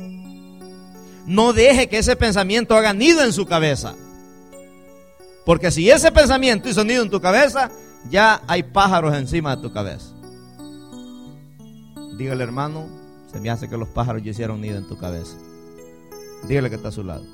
No deje que ese pensamiento haga nido en su cabeza. Porque si ese pensamiento hizo nido en tu cabeza, ya hay pájaros encima de tu cabeza. Dígale, hermano, se me hace que los pájaros ya hicieron nido en tu cabeza. Dígale que está a su lado.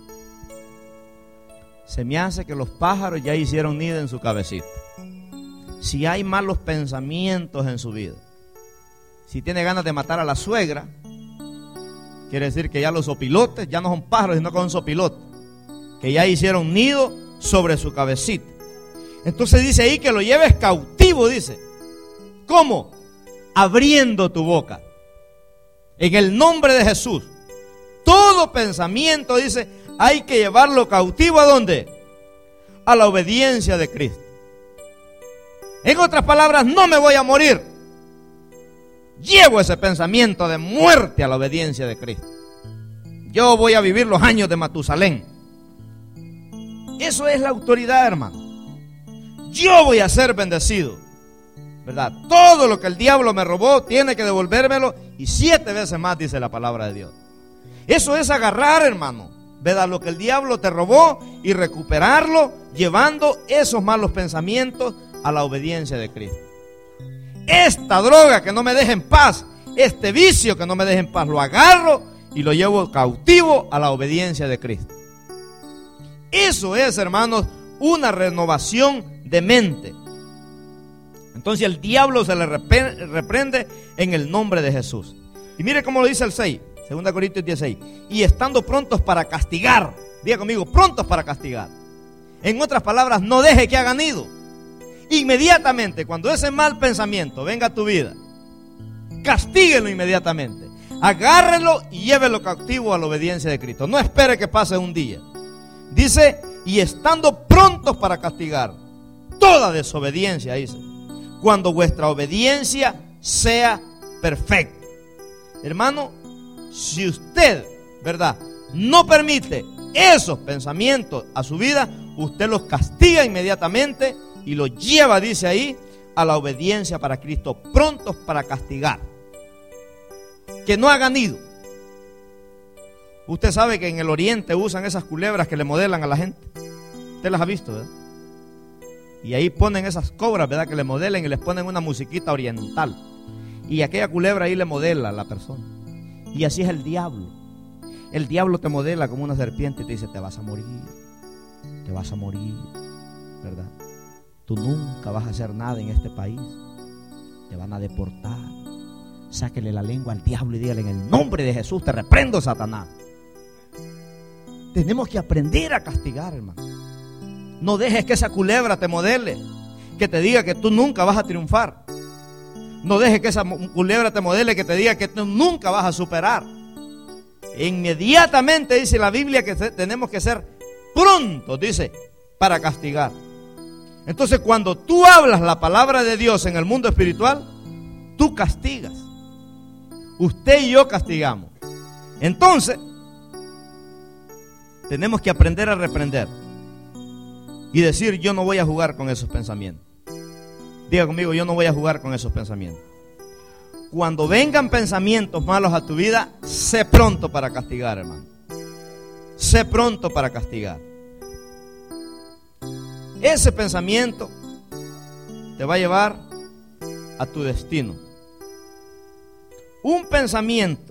Se me hace que los pájaros ya hicieron nido en su cabecita. Si hay malos pensamientos en su vida, si tiene ganas de matar a la suegra, quiere decir que ya los opilotes ya no son pájaros, sino que son sopilotes, que ya hicieron nido sobre su cabecita. Entonces dice ahí que lo lleves cautivo, dice. ¿Cómo? Abriendo tu boca. En el nombre de Jesús. Todo pensamiento, dice, hay que llevarlo cautivo. ¿A dónde? A la obediencia de Cristo. En otras palabras, no me voy a morir. Llevo ese pensamiento de muerte a la obediencia de Cristo. Yo voy a vivir los años de Matusalén. Eso es la autoridad, hermano. Yo voy a ser bendecido, ¿verdad? Todo lo que el diablo me robó tiene que devolvérmelo y siete veces más, dice la palabra de Dios. Eso es agarrar, hermano, ¿verdad? Lo que el diablo te robó y recuperarlo, llevando esos malos pensamientos a la obediencia de Cristo. Esta droga que no me deja en paz, este vicio que no me deja en paz, lo agarro y lo llevo cautivo a la obediencia de Cristo. Eso es, hermanos, una renovación de mente. Entonces el diablo se le reprende en el nombre de Jesús. Y mire cómo lo dice el seis, segunda Corintios dieciséis. Y estando prontos para castigar. Diga conmigo, prontos para castigar. En otras palabras, no deje que haga nido. Inmediatamente, cuando ese mal pensamiento venga a tu vida, castíguelo inmediatamente. Agárrelo y llévelo cautivo a la obediencia de Cristo. No espere que pase un día. Dice, y estando prontos para castigar toda desobediencia, dice, cuando vuestra obediencia sea perfecta. Hermano, si usted, ¿verdad?, no permite esos pensamientos a su vida, usted los castiga inmediatamente y los lleva, dice ahí, a la obediencia para Cristo, prontos para castigar. Que no hagan nido. Usted sabe que en el oriente usan esas culebras que le modelan a la gente. Usted las ha visto, ¿verdad? Y ahí ponen esas cobras, ¿verdad? Que le modelen y les ponen una musiquita oriental. Y aquella culebra ahí le modela a la persona. Y así es el diablo. El diablo te modela como una serpiente y te dice: te vas a morir, te vas a morir, ¿verdad? Tú nunca vas a hacer nada en este país. Te van a deportar. Sáquele la lengua al diablo y dígale: en el nombre de Jesús te reprendo, Satanás. Tenemos que aprender a castigar, hermano. No dejes que esa culebra te modele, que te diga que tú nunca vas a triunfar. No dejes que esa culebra te modele, que te diga que tú nunca vas a superar. Inmediatamente dice la Biblia que tenemos que ser prontos, dice, para castigar. Entonces, cuando tú hablas la palabra de Dios en el mundo espiritual, tú castigas. Usted y yo castigamos. Entonces, tenemos que aprender a reprender y decir: yo no voy a jugar con esos pensamientos. Diga conmigo: yo no voy a jugar con esos pensamientos. Cuando vengan pensamientos malos a tu vida, sé pronto para castigar, hermano. Sé pronto para castigar. Ese pensamiento te va a llevar a tu destino. Un pensamiento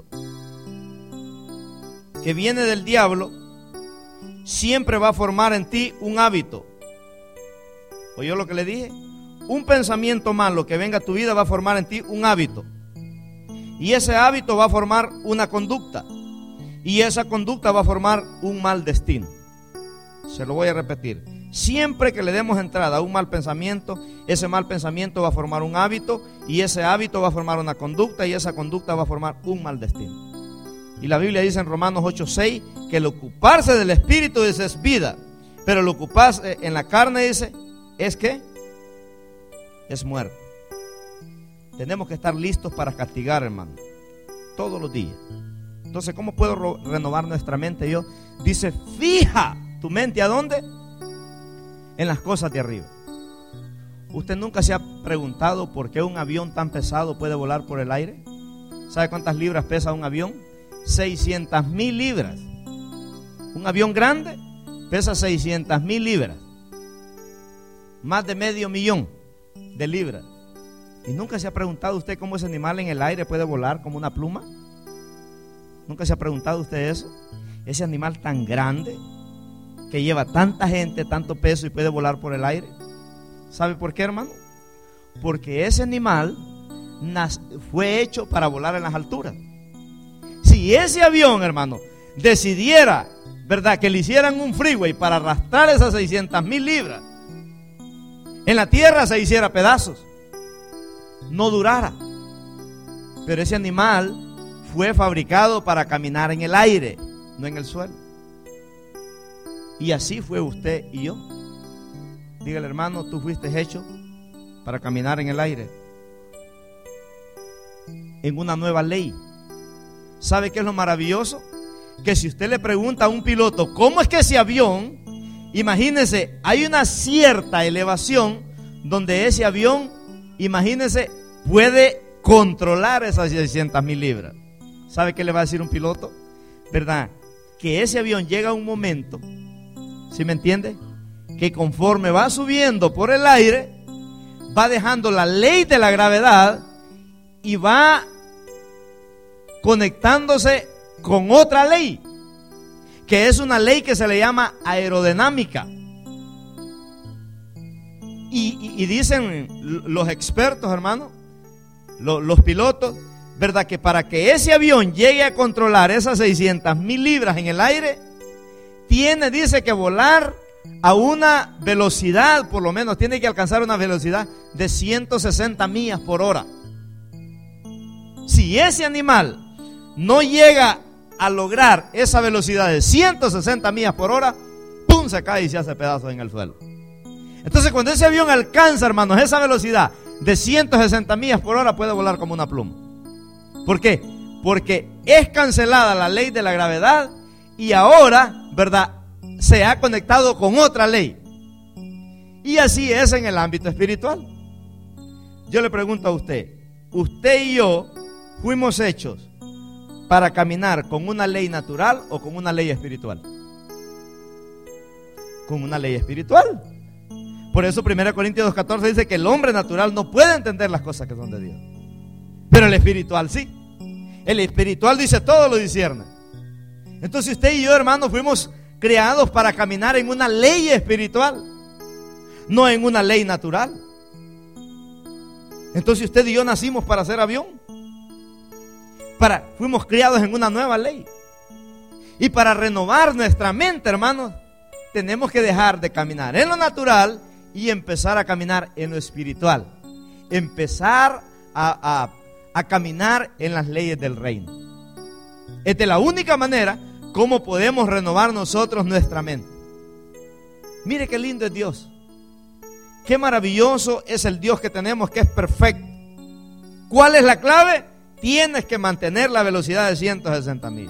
que viene del diablo siempre va a formar en ti un hábito. ¿Oyó lo que le dije? Un pensamiento malo que venga a tu vida va a formar en ti un hábito. Y ese hábito va a formar una conducta. Y esa conducta va a formar un mal destino. Se lo voy a repetir. Siempre que le demos entrada a un mal pensamiento, ese mal pensamiento va a formar un hábito. Y ese hábito va a formar una conducta. Y esa conducta va a formar un mal destino. Y la Biblia dice en Romanos ocho seis que el ocuparse del Espíritu dice es vida, pero el ocuparse en la carne dice es que es muerte. Tenemos que estar listos para castigar, hermano, todos los días. Entonces, ¿cómo puedo renovar nuestra mente? Yo dice: fija tu mente ¿a dónde? En las cosas de arriba. ¿Usted nunca se ha preguntado por qué un avión tan pesado puede volar por el aire? ¿Sabe cuántas libras pesa un avión? seiscientas mil libras. Un avión grande pesa seiscientas mil libras. Más de medio millón de libras. ¿Y nunca se ha preguntado usted cómo ese animal en el aire puede volar como una pluma? ¿Nunca se ha preguntado usted eso? Ese animal tan grande que lleva tanta gente, tanto peso y puede volar por el aire. ¿Sabe por qué, hermano? Porque ese animal fue hecho para volar en las alturas. Si ese avión, hermano, decidiera, ¿verdad?, que le hicieran un freeway para arrastrar esas seiscientas mil libras, en la tierra se hiciera pedazos, no durara. Pero ese animal fue fabricado para caminar en el aire, no en el suelo. Y así fue usted y yo. Dígale: hermano, tú fuiste hecho para caminar en el aire, en una nueva ley. ¿Sabe qué es lo maravilloso? Que si usted le pregunta a un piloto ¿cómo es que ese avión? Imagínese, hay una cierta elevación donde ese avión, imagínese, puede controlar esas seiscientas mil libras. ¿Sabe qué le va a decir un piloto? ¿Verdad? Que ese avión llega a un momento, ¿sí me entiende?, que conforme va subiendo por el aire, va dejando la ley de la gravedad y va conectándose con otra ley, que es una ley que se le llama aerodinámica. Y, y, y dicen los expertos, hermano, los, los pilotos, ¿verdad?, que para que ese avión llegue a controlar esas seiscientas mil libras en el aire, tiene, dice, que volar a una velocidad, por lo menos tiene que alcanzar una velocidad de ciento sesenta millas por hora. Si ese animal no llega a lograr esa velocidad de ciento sesenta millas por hora, ¡pum!, se cae y se hace pedazos en el suelo. Entonces, cuando ese avión alcanza, hermanos, esa velocidad de ciento sesenta millas por hora, puede volar como una pluma. ¿Por qué? Porque es cancelada la ley de la gravedad y ahora, ¿verdad?, se ha conectado con otra ley. Y así es en el ámbito espiritual. Yo le pregunto a usted, ¿usted y yo fuimos hechos para caminar con una ley natural o con una ley espiritual? Con una ley espiritual. Por eso primera Corintios dos catorce dice que el hombre natural no puede entender las cosas que son de Dios, pero el espiritual sí. El espiritual dice todo, lo discierne. Entonces usted y yo, hermanos, fuimos creados para caminar en una ley espiritual, no en una ley natural. Entonces usted y yo nacimos para hacer avión, para, fuimos criados en una nueva ley. Y para renovar nuestra mente, hermanos, tenemos que dejar de caminar en lo natural y empezar a caminar en lo espiritual. Empezar a, a, a caminar en las leyes del reino. Esta es la única manera como podemos renovar nosotros nuestra mente. Mire qué lindo es Dios. Qué maravilloso es el Dios que tenemos, que es perfecto. ¿Cuál es la clave? Tienes que mantener la velocidad de ciento sesenta millas.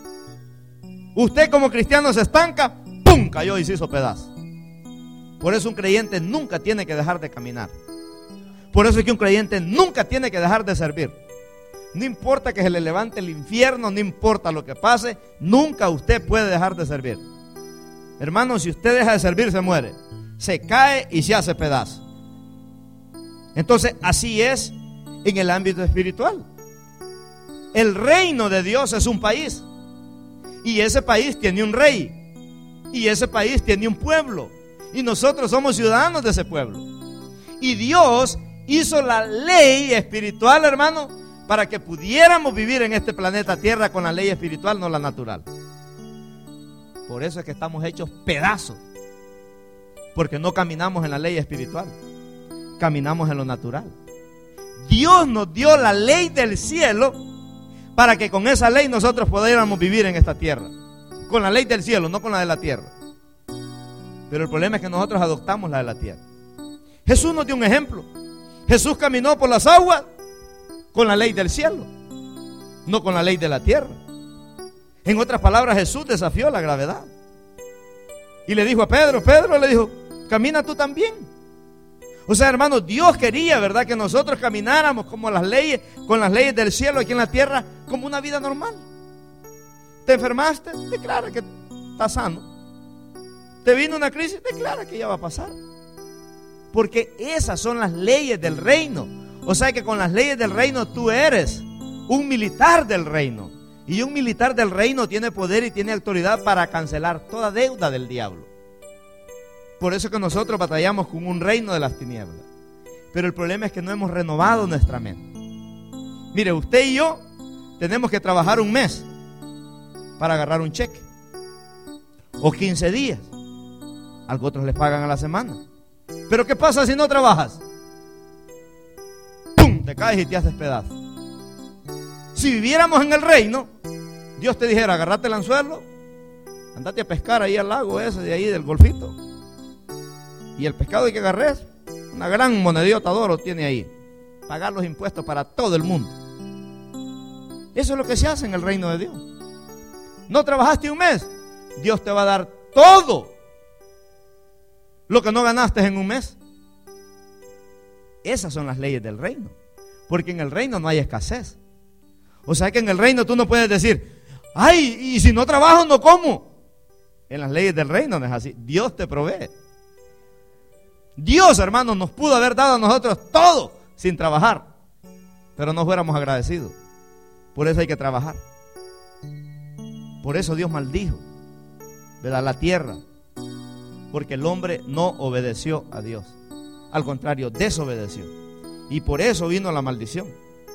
Usted como cristiano se estanca, ¡pum!, cayó y se hizo pedazo. Por eso un creyente nunca tiene que dejar de caminar. Por eso es que un creyente nunca tiene que dejar de servir. No importa que se le levante el infierno, no importa lo que pase, nunca usted puede dejar de servir. Hermano, si usted deja de servir, se muere, se cae y se hace pedazo. Entonces, así es en el ámbito espiritual. El reino de Dios es un país, y ese país tiene un rey, y ese país tiene un pueblo, y nosotros somos ciudadanos de ese pueblo. Y Dios hizo la ley espiritual, hermano, para que pudiéramos vivir en este planeta Tierra con la ley espiritual, no la natural. Por eso es que estamos hechos pedazos, porque no caminamos en la ley espiritual, caminamos en lo natural. Dios nos dio la ley del cielo para que con esa ley nosotros pudiéramos vivir en esta tierra, con la ley del cielo, no con la de la tierra. Pero el problema es que nosotros adoptamos la de la tierra. Jesús nos dio un ejemplo. Jesús caminó por las aguas con la ley del cielo, no con la ley de la tierra. En otras palabras, Jesús desafió la gravedad y le dijo a Pedro, Pedro le dijo, camina tú también. O sea, hermanos, Dios quería, ¿verdad?, que nosotros camináramos como las leyes, con las leyes del cielo aquí en la tierra, como una vida normal. ¿Te enfermaste? Declara que estás sano. ¿Te vino una crisis? Declara que ya va a pasar. Porque esas son las leyes del reino. O sea que con las leyes del reino tú eres un militar del reino. Y un militar del reino tiene poder y tiene autoridad para cancelar toda deuda del diablo. Por eso que nosotros batallamos con un reino de las tinieblas. Pero el problema es que no hemos renovado nuestra mente. Mire, usted y yo tenemos que trabajar un mes para agarrar un cheque, o quince días. Algo otros les pagan a la semana. Pero ¿qué pasa si no trabajas? ¡Pum!, te caes y te haces pedazo. Si viviéramos en el reino, Dios te dijera, agarrate el anzuelo, andate a pescar ahí al lago ese de ahí del golfito, y el pescado que agarres, una gran monediota de oro tiene ahí, pagar los impuestos para todo el mundo. Eso es lo que se hace en el reino de Dios. No trabajaste un mes, Dios te va a dar todo lo que no ganaste en un mes. Esas son las leyes del reino, porque en el reino no hay escasez. O sea que en el reino tú no puedes decir, ay, y si no trabajo no como. En las leyes del reino no es así. Dios te provee. Dios, hermanos, nos pudo haber dado a nosotros todo sin trabajar, pero no fuéramos agradecidos. Por eso hay que trabajar. Por eso Dios maldijo, ¿verdad?, la tierra, porque el hombre no obedeció a Dios. Al contrario, desobedeció. Y por eso vino la maldición.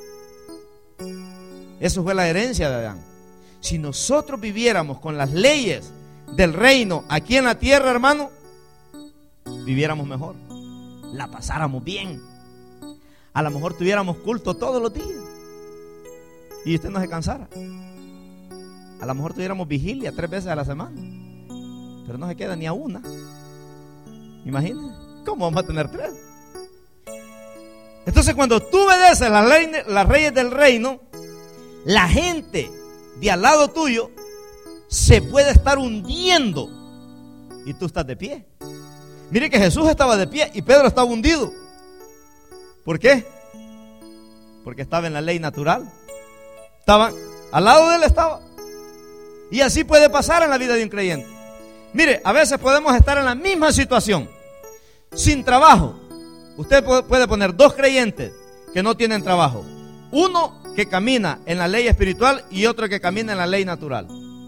Eso fue la herencia de Adán. Si nosotros viviéramos con las leyes del reino aquí en la tierra, hermano, viviéramos mejor, la pasáramos bien. A lo mejor tuviéramos culto todos los días y usted no se cansara. A lo mejor tuviéramos vigilia tres veces a la semana, pero no se queda ni a una. Imagínense, ¿cómo vamos a tener tres? Entonces, cuando tú obedeces las leyes, las leyes del reino, la gente de al lado tuyo se puede estar hundiendo y tú estás de pie. Mire que Jesús estaba de pie y Pedro estaba hundido. ¿Por qué? Porque estaba en la ley natural. Estaba, al lado de él estaba. Y así puede pasar en la vida de un creyente. Mire, a veces podemos estar en la misma situación, sin trabajo. Usted puede poner dos creyentes que no tienen trabajo. Uno que camina en la ley espiritual y otro que camina en la ley natural.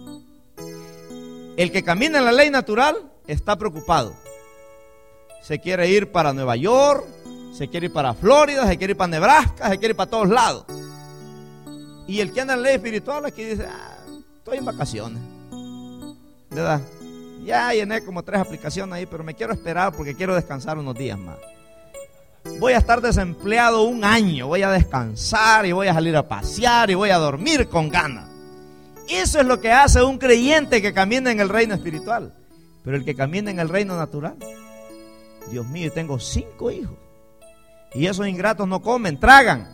El que camina en la ley natural está preocupado. Se quiere ir para Nueva York, se quiere ir para Florida, se quiere ir para Nebraska, se quiere ir para todos lados. Y el que anda en la ley espiritual aquí dice, ah, estoy en vacaciones, ¿verdad? Ya llené como tres aplicaciones ahí, pero me quiero esperar porque quiero descansar unos días más. Voy a estar desempleado un año, voy a descansar y voy a salir a pasear y voy a dormir con ganas. Eso es lo que hace un creyente que camina en el reino espiritual. Pero el que camina en el reino natural, Dios mío, tengo cinco hijos y esos ingratos no comen, tragan.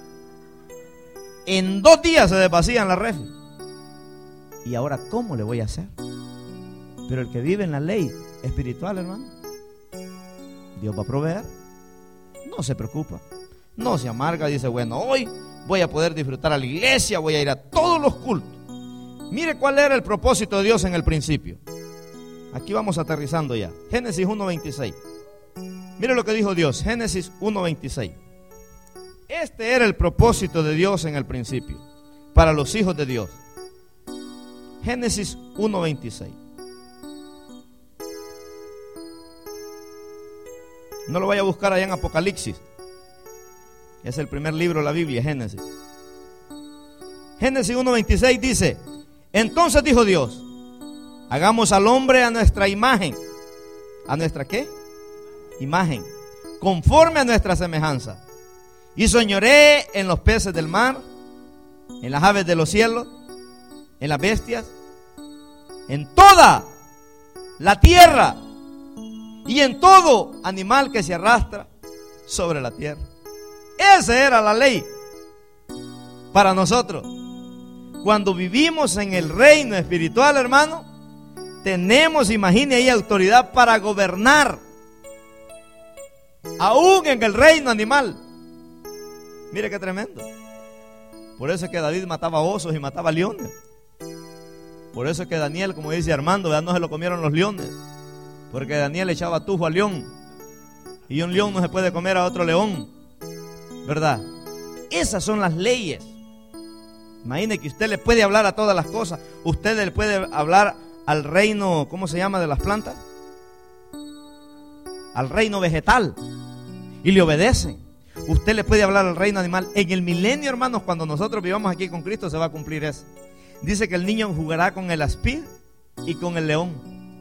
En dos días se desvacían la refri. Y ahora, ¿cómo le voy a hacer? Pero el que vive en la ley espiritual, hermano, Dios va a proveer. No se preocupa, no se amarga, dice, bueno, hoy voy a poder disfrutar a la iglesia, voy a ir a todos los cultos. Mire cuál era el propósito de Dios en el principio. Aquí vamos aterrizando ya. Génesis uno veintiséis. Mire lo que dijo Dios, Génesis uno veintiséis. Este era el propósito de Dios en el principio, para los hijos de Dios. Génesis uno veintiséis. No lo vaya a buscar allá en Apocalipsis. Es el primer libro de la Biblia, Génesis. Génesis uno veintiséis dice, entonces dijo Dios, hagamos al hombre a nuestra imagen. ¿A nuestra qué? Imagen. Conforme a nuestra semejanza. Y soñoré en los peces del mar, en las aves de los cielos, en las bestias, en toda la tierra y en todo animal que se arrastra sobre la tierra. Esa era la ley para nosotros. Cuando vivimos en el reino espiritual, hermano, tenemos, imagine ahí, autoridad para gobernar, aún en el reino animal. Mire qué tremendo. Por eso es que David mataba osos y mataba leones. Por eso es que Daniel, como dice Armando, ¿verdad? No se lo comieron los leones, porque Daniel echaba tufo al león, y un león no se puede comer a otro león, ¿verdad? Esas son las leyes. Imagine que usted le puede hablar a todas las cosas. Usted le puede hablar al reino, ¿cómo se llama? De las plantas, al reino vegetal, y le obedecen. Usted le puede hablar al reino animal. En el milenio, hermanos, cuando nosotros vivamos aquí con Cristo, se va a cumplir eso. Dice que el niño jugará con el aspid y con el león.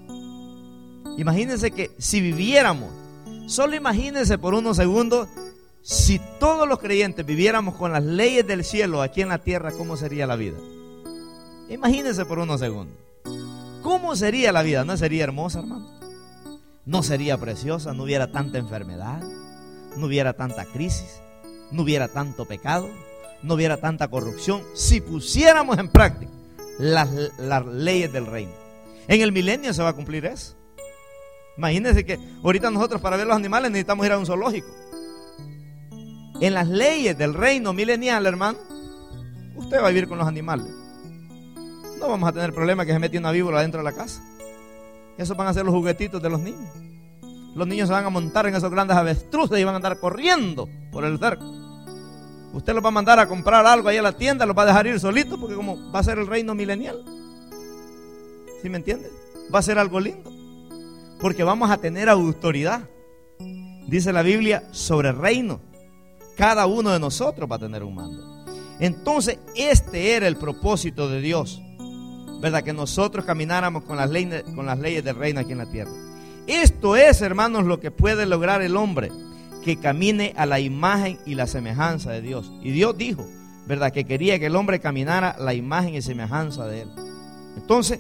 Imagínense que si viviéramos, solo imagínense por unos segundos, si todos los creyentes viviéramos con las leyes del cielo aquí en la tierra, ¿cómo sería la vida? Imagínense por unos segundos. ¿Cómo sería la vida? ¿No sería hermosa, hermano? ¿No sería preciosa? ¿No hubiera tanta enfermedad? ¿No hubiera tanta crisis? ¿No hubiera tanto pecado? ¿No hubiera tanta corrupción? Si pusiéramos en práctica las, las leyes del reino. En el milenio se va a cumplir eso. Imagínense que ahorita nosotros, para ver los animales, necesitamos ir a un zoológico. En las leyes del reino milenial, hermano, usted va a vivir con los animales. No vamos a tener problema que se mete una víbora dentro de la casa. Esos van a ser los juguetitos de los niños. Los niños se van a montar en esos grandes avestruces y van a andar corriendo por el cerco. Usted los va a mandar a comprar algo ahí a la tienda, los va a dejar ir solitos, porque como va a ser el reino milenial. ¿Sí me entiende? Va a ser algo lindo, porque vamos a tener autoridad. Dice la Biblia, sobre el reino. Cada uno de nosotros va a tener un mando. Entonces, este era el propósito de Dios, ¿verdad? Que nosotros camináramos con las leyes, con las leyes del reino aquí en la tierra. Esto es, hermanos, lo que puede lograr el hombre, que camine a la imagen y la semejanza de Dios. Y Dios dijo, ¿verdad?, que quería que el hombre caminara a la imagen y semejanza de Él. Entonces,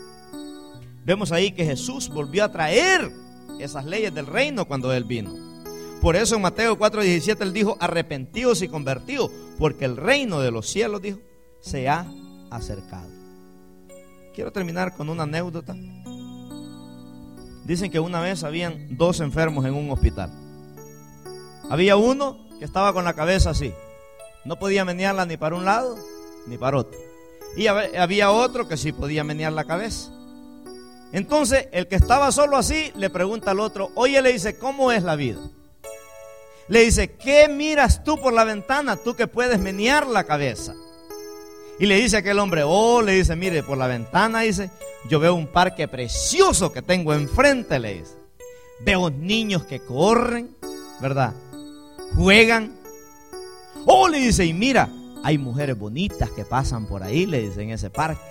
vemos ahí que Jesús volvió a traer esas leyes del reino cuando Él vino. Por eso en Mateo cuatro diecisiete Él dijo, arrepentíos y convertidos, porque el reino de los cielos, dijo, se ha acercado. Quiero terminar con una anécdota. Dicen que una vez habían dos enfermos en un hospital. Había uno que estaba con la cabeza así, no podía menearla ni para un lado ni para otro. Y había otro que sí podía menear la cabeza. Entonces el que estaba solo así le pregunta al otro, oye, le dice, ¿cómo es la vida? Le dice, ¿qué miras tú por la ventana, tú que puedes menear la cabeza? Y le dice aquel hombre, oh, le dice, mire, por la ventana, dice, yo veo un parque precioso que tengo enfrente, le dice. Veo niños que corren, ¿verdad? Juegan. Oh, le dice, y mira, hay mujeres bonitas que pasan por ahí, le dice, en ese parque.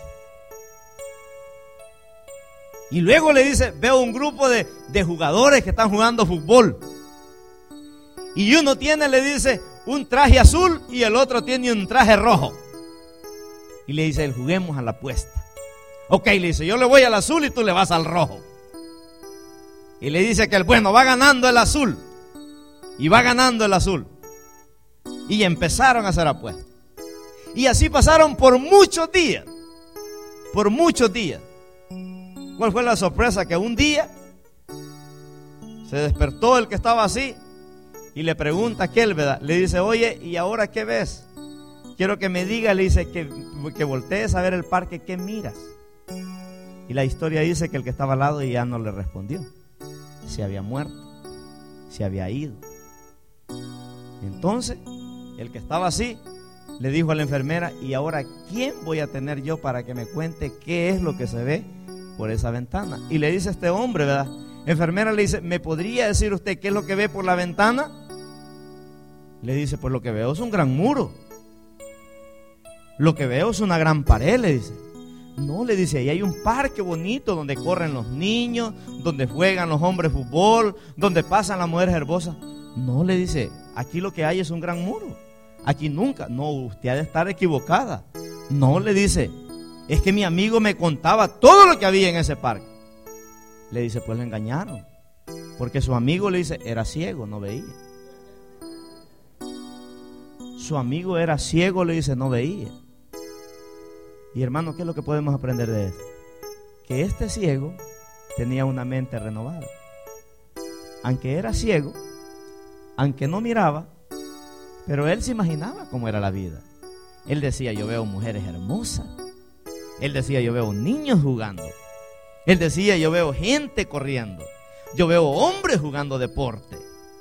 Y luego le dice, veo un grupo de, de jugadores que están jugando fútbol. Y uno tiene, le dice, un traje azul y el otro tiene un traje rojo. Y le dice, juguemos a la apuesta. Ok, le dice, yo le voy al azul y tú le vas al rojo. Y le dice que el bueno va ganando el azul. Y va ganando el azul. Y empezaron a hacer apuestas. Y así pasaron por muchos días. Por muchos días. ¿Cuál fue la sorpresa? Que un día se despertó el que estaba así y le pregunta a aquel, ¿verdad? Le dice, oye, ¿y ahora qué ves? Quiero que me diga, le dice, que, que voltees a ver el parque, ¿qué miras? Y la historia dice que el que estaba al lado ya no le respondió. Se había muerto, se había ido. Entonces, el que estaba así le dijo a la enfermera, ¿y ahora quién voy a tener yo para que me cuente qué es lo que se ve por esa ventana? Y le dice este hombre, ¿verdad? Enfermera, le dice, ¿me podría decir usted qué es lo que ve por la ventana? Le dice, pues lo que veo es un gran muro. Lo que veo es una gran pared, le dice. No, le dice, ahí hay un parque bonito donde corren los niños, donde juegan los hombres fútbol, donde pasan las mujeres hermosas. No, le dice, aquí lo que hay es un gran muro. Aquí nunca. No, usted ha de estar equivocada. No, le dice, es que mi amigo me contaba todo lo que había en ese parque. Le dice, pues le engañaron. Porque su amigo, le dice, era ciego, no veía. Su amigo era ciego, le dice, no veía. Y hermano, ¿qué es lo que podemos aprender de esto? Que este ciego tenía una mente renovada. Aunque era ciego, aunque no miraba, pero él se imaginaba cómo era la vida. Él decía, yo veo mujeres hermosas. Él decía, yo veo niños jugando. Él decía, yo veo gente corriendo. Yo veo hombres jugando deporte.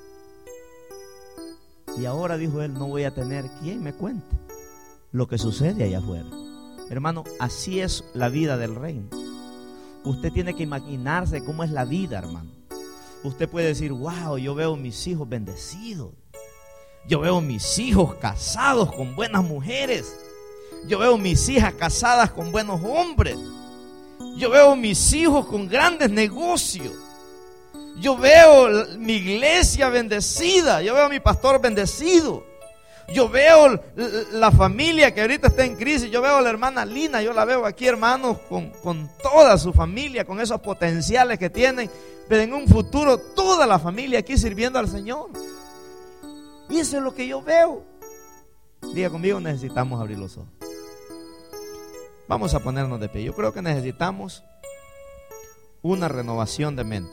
Y ahora, dijo él, no voy a tener quien me cuente lo que sucede allá afuera. Hermano, así es la vida del reino. Usted tiene que imaginarse cómo es la vida, hermano. Usted puede decir, wow, yo veo mis hijos bendecidos. Yo veo mis hijos casados con buenas mujeres. Yo veo mis hijas casadas con buenos hombres. Yo veo mis hijos con grandes negocios. Yo veo mi iglesia bendecida. Yo veo a mi pastor bendecido. Yo veo la familia que ahorita está en crisis. Yo veo a la hermana Lina. Yo la veo aquí, hermanos, con, con toda su familia, con esos potenciales que tienen. Pero en un futuro toda la familia aquí sirviendo al Señor. Y eso es lo que yo veo. Diga conmigo, necesitamos abrir los ojos. Vamos a ponernos de pie. Yo creo que necesitamos una renovación de mente.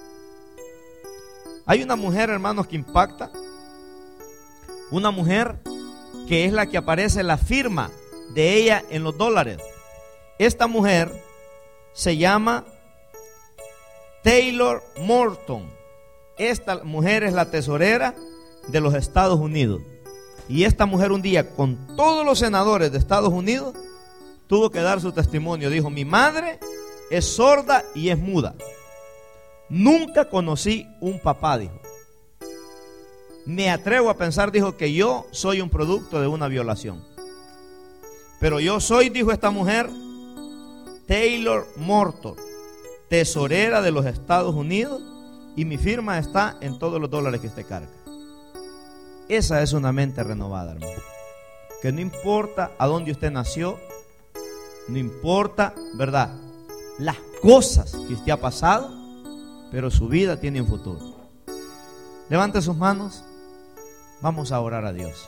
Hay una mujer, hermanos, que impacta. Una mujer que es la que aparece la firma de ella en los dólares. Esta mujer se llama Taylor Morton. Esta mujer es la tesorera de los Estados Unidos. Y esta mujer un día, con todos los senadores de Estados Unidos, tuvo que dar su testimonio. Dijo, mi madre es sorda y es muda. Nunca conocí un papá, dijo. Me atrevo a pensar, dijo, que yo soy un producto de una violación. Pero yo soy, dijo esta mujer, Taylor Morton, tesorera de los Estados Unidos, y mi firma está en todos los dólares que usted carga. Esa es una mente renovada, hermano. Que no importa a dónde usted nació, no importa, ¿verdad?, las cosas que usted ha pasado, pero su vida tiene un futuro. Levante sus manos. Vamos a orar a Dios.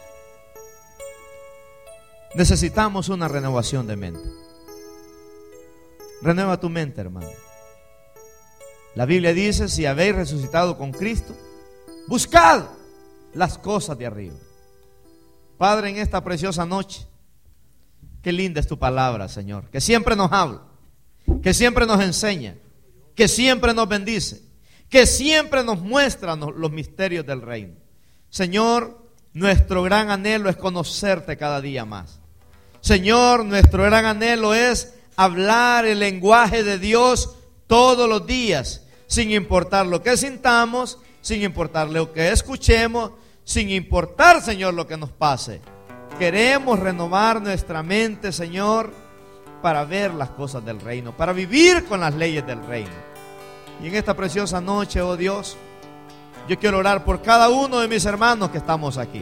Necesitamos una renovación de mente. Renueva tu mente, hermano. La Biblia dice: si habéis resucitado con Cristo, buscad las cosas de arriba. Padre, en esta preciosa noche, qué linda es tu palabra, Señor, que siempre nos habla, que siempre nos enseña, que siempre nos bendice, que siempre nos muestra los misterios del reino. Señor, nuestro gran anhelo es conocerte cada día más. Señor, nuestro gran anhelo es hablar el lenguaje de Dios todos los días, sin importar lo que sintamos, sin importar lo que escuchemos, sin importar, Señor, lo que nos pase. Queremos renovar nuestra mente, Señor, para ver las cosas del reino, para vivir con las leyes del reino. Y en esta preciosa noche, oh Dios, yo quiero orar por cada uno de mis hermanos que estamos aquí.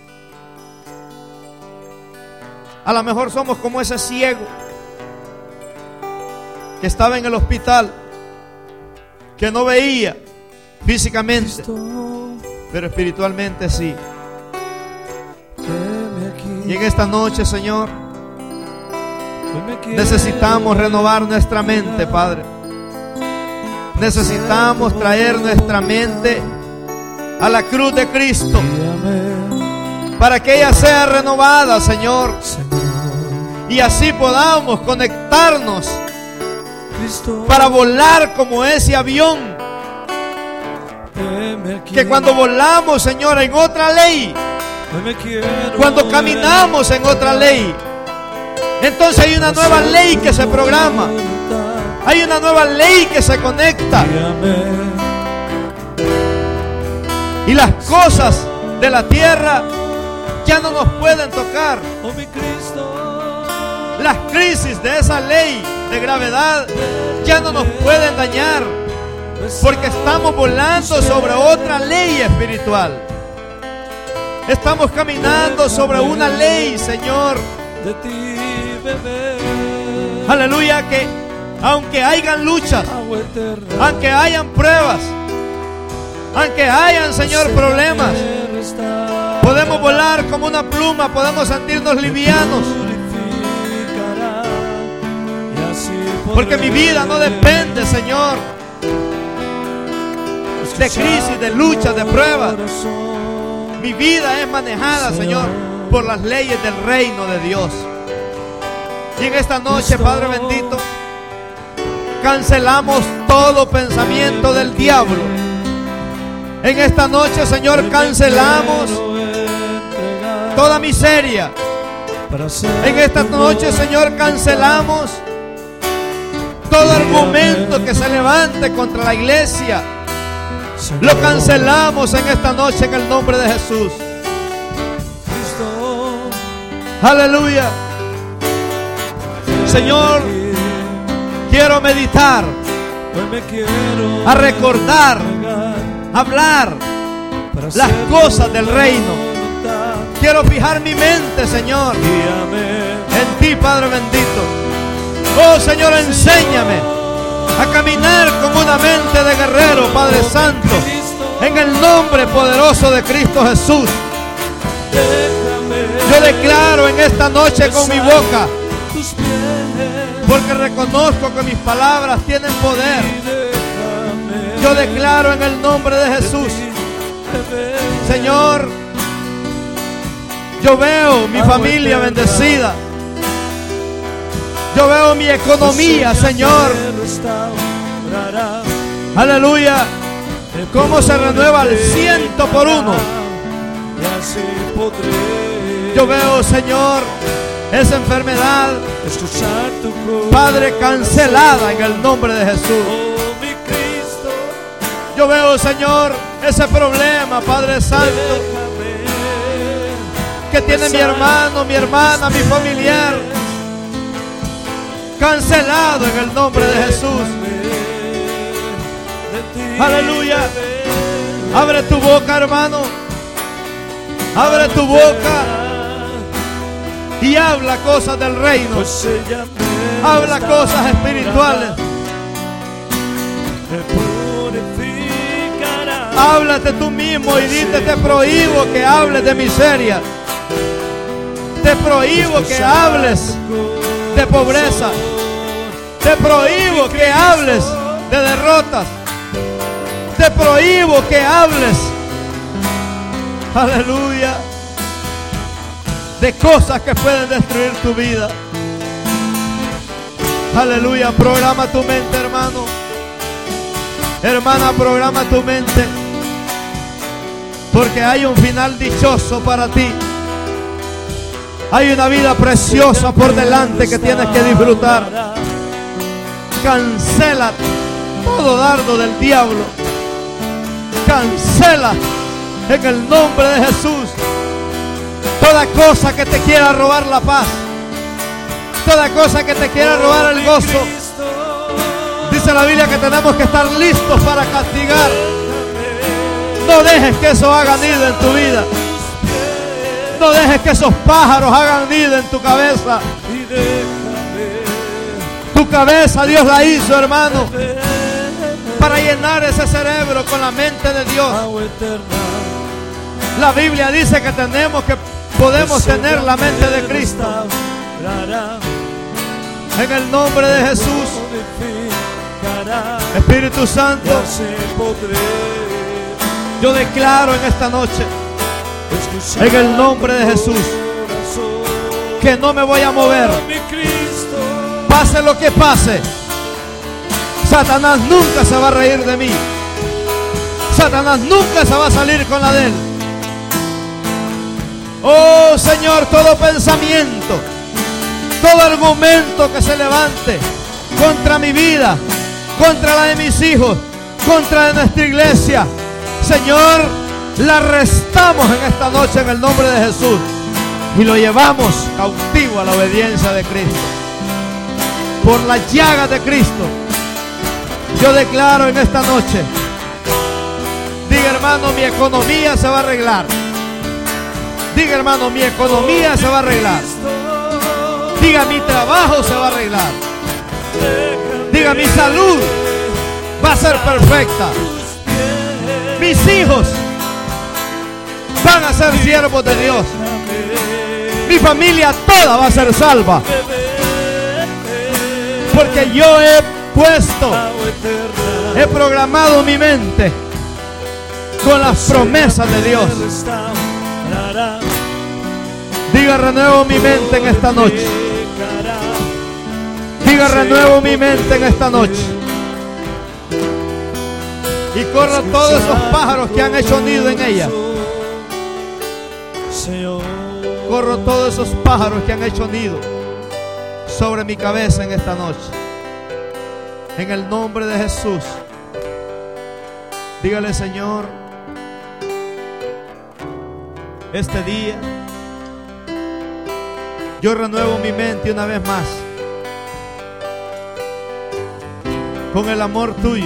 A lo mejor somos como ese ciego que estaba en el hospital, que no veía físicamente, pero espiritualmente sí. Y en esta noche, Señor, necesitamos renovar nuestra mente, Padre. Necesitamos traer nuestra mente a la cruz de Cristo, para que ella sea renovada, Señor, y así podamos conectarnos para volar como ese avión, que cuando volamos, Señor, en otra ley, cuando caminamos en otra ley, entonces hay una nueva ley que se programa, hay una nueva ley que se conecta, y las cosas de la tierra ya no nos pueden tocar. Las crisis de esa ley de gravedad ya no nos pueden dañar, porque estamos volando sobre otra ley espiritual. Estamos caminando sobre una ley, Señor, aleluya, que aunque hayan luchas, aunque hayan pruebas, aunque hayan, Señor, problemas, podemos volar como una pluma, podemos sentirnos livianos, porque mi vida no depende, Señor, de crisis, de luchas, de pruebas. Mi vida es manejada, Señor, por las leyes del reino de Dios. Y en esta noche, Padre bendito, cancelamos todo pensamiento del diablo. En esta noche, Señor, cancelamos toda miseria. En esta noche, Señor, cancelamos todo argumento que se levante contra la iglesia. Lo cancelamos en esta noche en el nombre de Jesús. Aleluya. Señor, quiero meditar, a recordar, hablar las cosas del reino. Quiero fijar mi mente, Señor, en ti, Padre bendito. Oh, Señor, enséñame a caminar con una mente de guerrero, Padre Santo, en el nombre poderoso de Cristo Jesús. Yo declaro en esta noche con mi boca, porque reconozco que mis palabras tienen poder. Yo declaro en el nombre de Jesús, Señor, yo veo mi familia bendecida. Yo veo mi economía, Señor. Aleluya. Cómo se renueva al ciento por uno. Yo veo, Señor, esa enfermedad, Padre, cancelada en el nombre de Jesús. Yo veo, Señor, ese problema, Padre Santo, que tiene mi hermano, mi hermana, mi familiar, cancelado en el nombre de Jesús. Aleluya. Abre tu boca, hermano. Abre tu boca y habla cosas del reino. Habla cosas espirituales. Háblate tú mismo y dite: te prohíbo que hables de miseria. Te prohíbo que hables de pobreza. Te prohíbo que hables de derrotas. te prohíbo que hables, aleluya, de cosas que pueden destruir tu vida. Aleluya, programa tu mente, hermano. Hermana, programa tu mente, porque hay un final dichoso para ti. Hay una vida preciosa por delante que tienes que disfrutar. Cancela todo dardo del diablo. Cancela en el nombre de Jesús toda cosa que te quiera robar la paz, toda cosa que te quiera robar el gozo. Dice la Biblia que tenemos que estar listos para castigar. No dejes que eso haga nido en tu vida. No dejes que esos pájaros hagan nido en tu cabeza. Tu cabeza Dios la hizo, hermano, para llenar ese cerebro con la mente de Dios. La Biblia dice que tenemos que podemos tener la mente de Cristo. En el nombre de Jesús, Espíritu Santo, yo declaro en esta noche, en el nombre de Jesús, que no me voy a mover. Pase lo que pase, Satanás nunca se va a reír de mí. Satanás nunca se va a salir con la de él. Oh Señor, todo pensamiento, todo argumento que se levante contra mi vida, contra la de mis hijos, contra de nuestra iglesia, Señor, la arrestamos en esta noche en el nombre de Jesús y lo llevamos cautivo a la obediencia de Cristo. Por la llaga de Cristo, yo declaro en esta noche, diga hermano, mi economía se va a arreglar. Diga hermano, mi economía se va a arreglar. Diga, mi trabajo se va a arreglar. Diga, mi salud va a ser perfecta. Mis hijos van a ser siervos de Dios. Mi familia toda va a ser salva. Porque yo he puesto, he programado mi mente con las promesas de Dios. Diga, renuevo mi mente en esta noche. Diga, renuevo mi mente en esta noche. Y corro todos esos pájaros que han hecho nido en ella. Corro todos esos pájaros que han hecho nido sobre mi cabeza en esta noche. En el nombre de Jesús. Dígale, Señor, este día yo renuevo mi mente una vez más con el amor tuyo,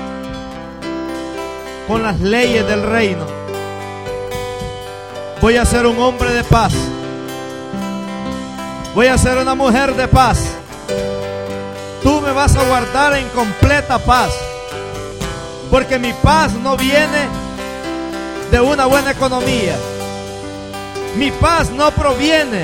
con las leyes del reino. Voy a ser un hombre de paz. Voy a ser una mujer de paz. Tú me vas a guardar en completa paz, porque mi paz no viene de una buena economía. Mi paz no proviene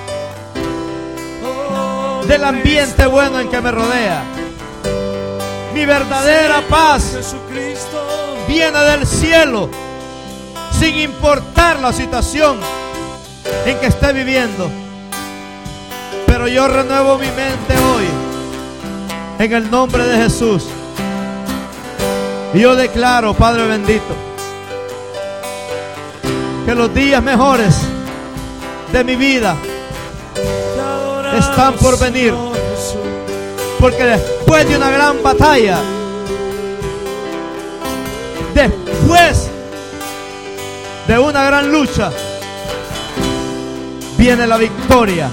del ambiente bueno en que me rodea. Mi verdadera paz viene del cielo, sin importar la situación en que esté viviendo. Pero yo renuevo mi mente hoy en el nombre de Jesús. Y yo declaro, Padre bendito, que los días mejores de mi vida están por venir, porque después de una gran batalla, después de una gran lucha, viene la victoria.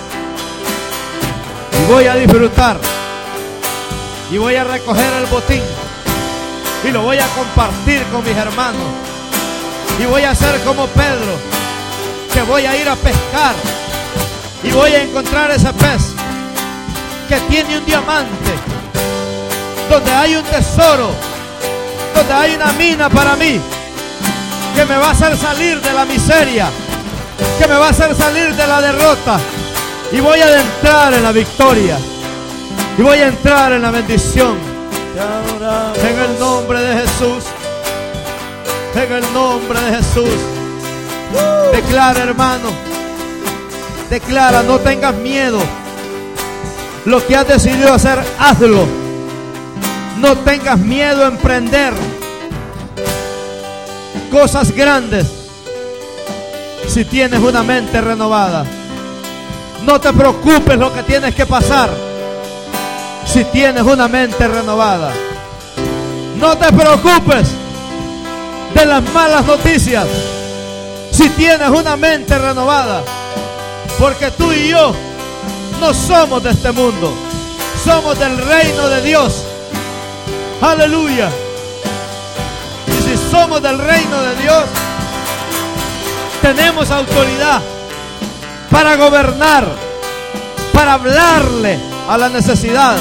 Y voy a disfrutar, y voy a recoger el botín, y lo voy a compartir con mis hermanos, y voy a ser como Pedro, que voy a ir a pescar, y voy a encontrar ese pez que tiene un diamante, donde hay un tesoro, donde hay una mina para mí, que me va a hacer salir de la miseria, que me va a hacer salir de la derrota, y voy a entrar en la victoria, y voy a entrar en la bendición, te adoramos. En el nombre de Jesús. En el nombre de Jesús. Uh. Declara, hermano. Declara, no tengas miedo. Lo que has decidido hacer, hazlo. No tengas miedo a emprender cosas grandes si tienes una mente renovada. No te preocupes lo que tienes que pasar si tienes una mente renovada. No te preocupes de las malas noticias si tienes una mente renovada, porque tú y yo no somos de este mundo, somos del reino de Dios. Aleluya. Y si somos del reino de Dios, tenemos autoridad para gobernar, para hablarle a la necesidad.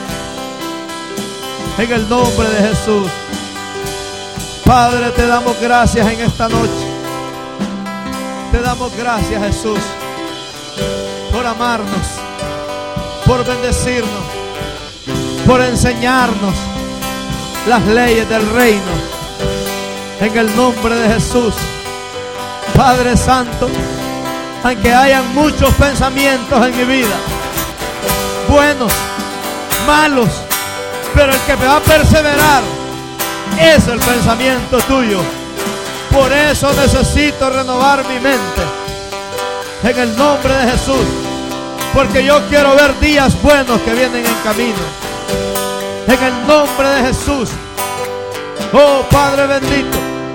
En el nombre de Jesús. Padre, te damos gracias en esta noche. Te damos gracias, Jesús, por amarnos, por bendecirnos, por enseñarnos las leyes del reino. En el nombre de Jesús. Padre Santo, aunque hayan muchos pensamientos en mi vida, buenos, malos, pero el que me va a perseverar es el pensamiento tuyo. Por eso necesito renovar mi mente en el nombre de Jesús, porque yo quiero ver días buenos que vienen en camino. En el nombre de Jesús. Oh Padre bendito,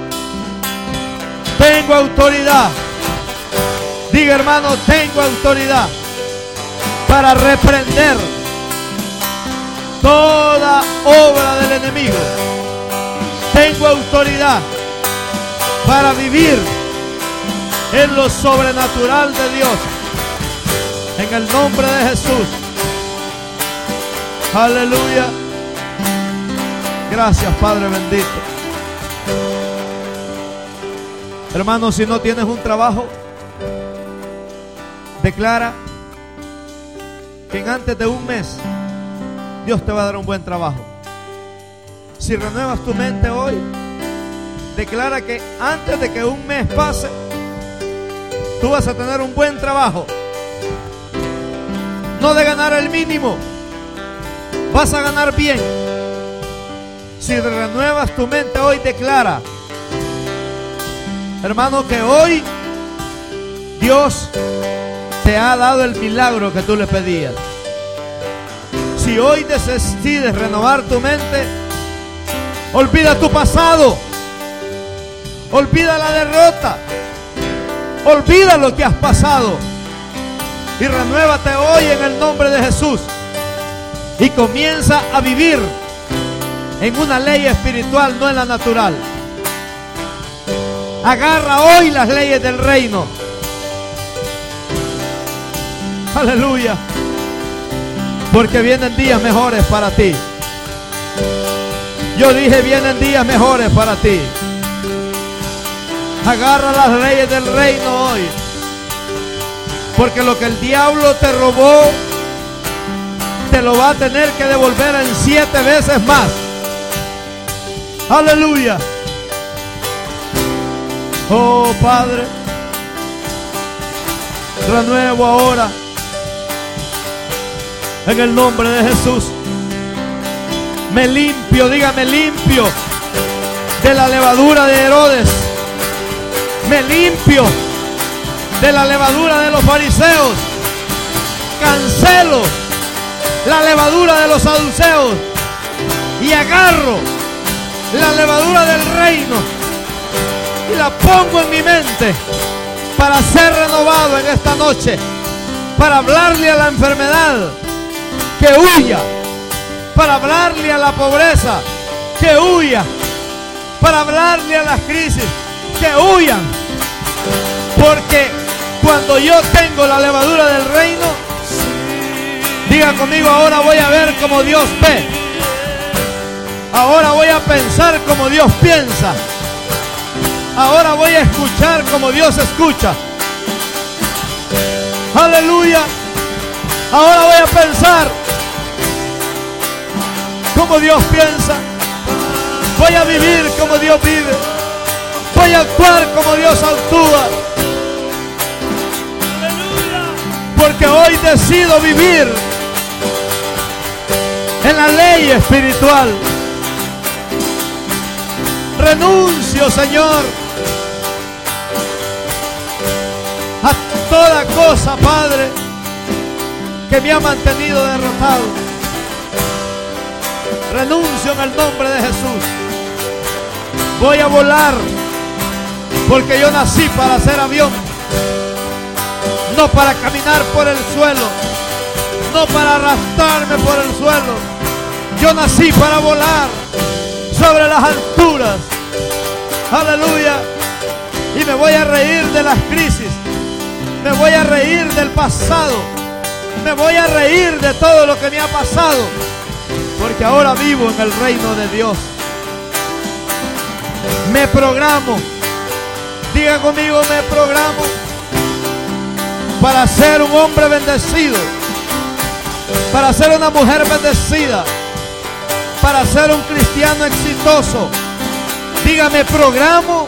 tengo autoridad. Diga, hermano, tengo autoridad para reprender toda obra del enemigo. Tengo autoridad para vivir en lo sobrenatural de Dios. En el nombre de Jesús. Aleluya. Gracias, Padre bendito. Hermano, si no tienes un trabajo, declara que en antes de un mes Dios te va a dar un buen trabajo. Si renuevas tu mente hoy, declara que antes de que un mes pase, tú vas a tener un buen trabajo. No de ganar el mínimo, vas a ganar bien. Si renuevas tu mente hoy, declara, hermano, que hoy Dios te ha dado el milagro que tú le pedías. Si hoy decides renovar tu mente, olvida tu pasado, olvida la derrota, olvida lo que has pasado y renuévate hoy en el nombre de Jesús y comienza a vivir en una ley espiritual, no en la natural. Agarra hoy las leyes del reino. Aleluya. Porque vienen días mejores para ti. Yo dije, vienen días mejores para ti. Agarra las leyes del reino hoy. Porque lo que el diablo te robó, te lo va a tener que devolver en siete veces más. Aleluya. Oh Padre, renuevo ahora en el nombre de Jesús. Me limpio, dígame, limpio de la levadura de Herodes. Me limpio de la levadura de los fariseos. Cancelo la levadura de los saduceos y agarro la levadura del reino y la pongo en mi mente para ser renovado en esta noche, para hablarle a la enfermedad que huya, para hablarle a la pobreza que huya, para hablarle a las crisis que huyan, porque cuando yo tengo la levadura del reino, diga conmigo, ahora voy a ver como Dios ve, ahora voy a pensar como Dios piensa, ahora voy a escuchar como Dios escucha. Aleluya. Ahora voy a pensar como Dios piensa. Voy a vivir como Dios vive. Voy a actuar como Dios actúa. Porque hoy decido vivir en la ley espiritual. Renuncio, Señor, a toda cosa, Padre, que me ha mantenido derrotado. Renuncio en el nombre de Jesús. Voy a volar, porque yo nací para ser avión, no para caminar por el suelo, no para arrastrarme por el suelo. Yo nací para volar sobre las alturas. Aleluya. Y me voy a reír de las crisis. Me voy a reír del pasado. Me voy a reír de todo lo que me ha pasado, porque ahora vivo en el reino de Dios. Me programo. Diga conmigo, me programo para ser un hombre bendecido, para ser una mujer bendecida, para ser un cristiano exitoso. Dígame, programo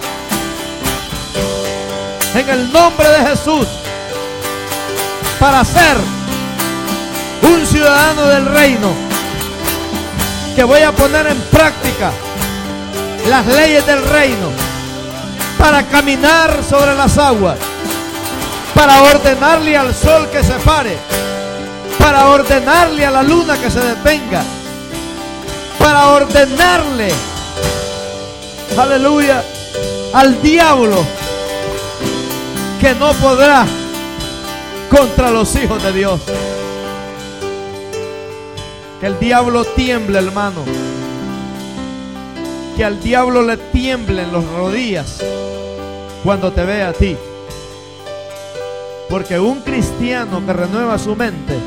en el nombre de Jesús para ser un ciudadano del reino, que voy a poner en práctica las leyes del reino, para caminar sobre las aguas, para ordenarle al sol que se pare, para ordenarle a la luna que se detenga, para ordenarle, aleluya, al diablo que no podrá contra los hijos de Dios. Que el diablo tiemble, hermano. Que al diablo le tiemblen las rodillas cuando te vea a ti. Porque un cristiano que renueva su mente,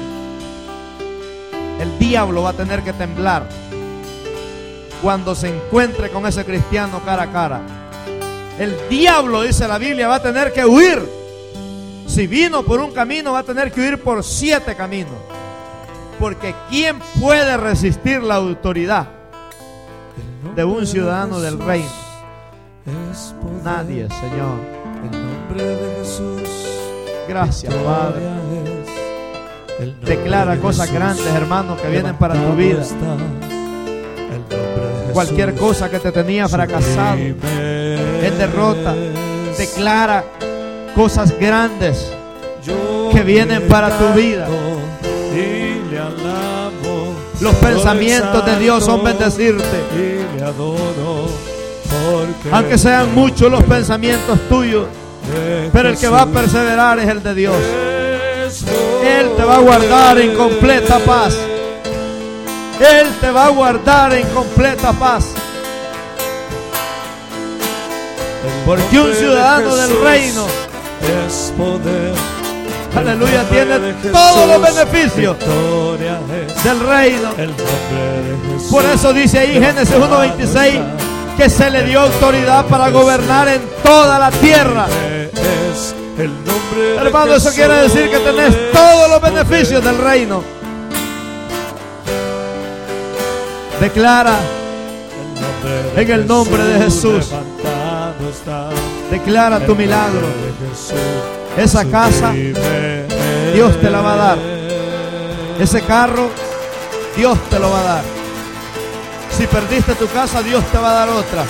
el diablo va a tener que temblar cuando se encuentre con ese cristiano cara a cara. El diablo, dice la Biblia, va a tener que huir. Si vino por un camino, va a tener que huir por siete caminos. Porque ¿quién puede resistir la autoridad de un ciudadano del reino? Nadie, Señor. El nombre de Jesús. Gracias, Padre. Declara cosas grandes, hermano, que vienen para tu vida. Cualquier cosa que te tenía fracasado, en derrota, declara cosas grandes que vienen para tu vida. Los pensamientos de Dios son bendecirte. Aunque sean muchos los pensamientos tuyos, pero el que va a perseverar es el de Dios. Él te va a guardar en completa paz. Él te va a guardar en completa paz. Porque un ciudadano del reino, aleluya, tiene todos los beneficios del reino. Por eso dice ahí Génesis uno veintiséis que se le dio autoridad para gobernar en toda la tierra. Hermano, eso quiere decir que tenés todos los beneficios del reino. Declara en el nombre de Jesús. Declara tu milagro. Esa casa, Dios te la va a dar. Ese carro, Dios te lo va a dar. Si perdiste tu casa, Dios te va a dar otra.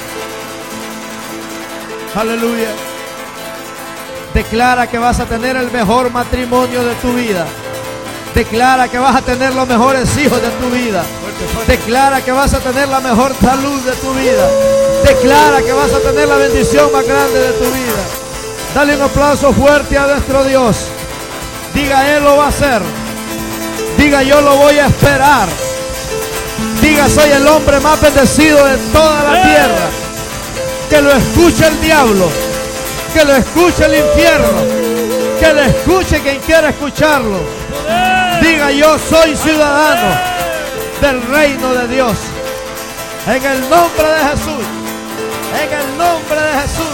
Aleluya. Declara que vas a tener el mejor matrimonio de tu vida. Declara que vas a tener los mejores hijos de tu vida. Declara que vas a tener la mejor salud de tu vida. Declara que vas a tener la bendición más grande de tu vida. Dale un aplauso fuerte a nuestro Dios. Diga, Él lo va a hacer. Diga, yo lo voy a esperar. Diga, soy el hombre más bendecido de toda la tierra. Que lo escuche el diablo, que lo escuche el infierno, que lo escuche quien quiera escucharlo. Diga, yo soy ciudadano del reino de Dios. En el nombre de Jesús. En el nombre de Jesús.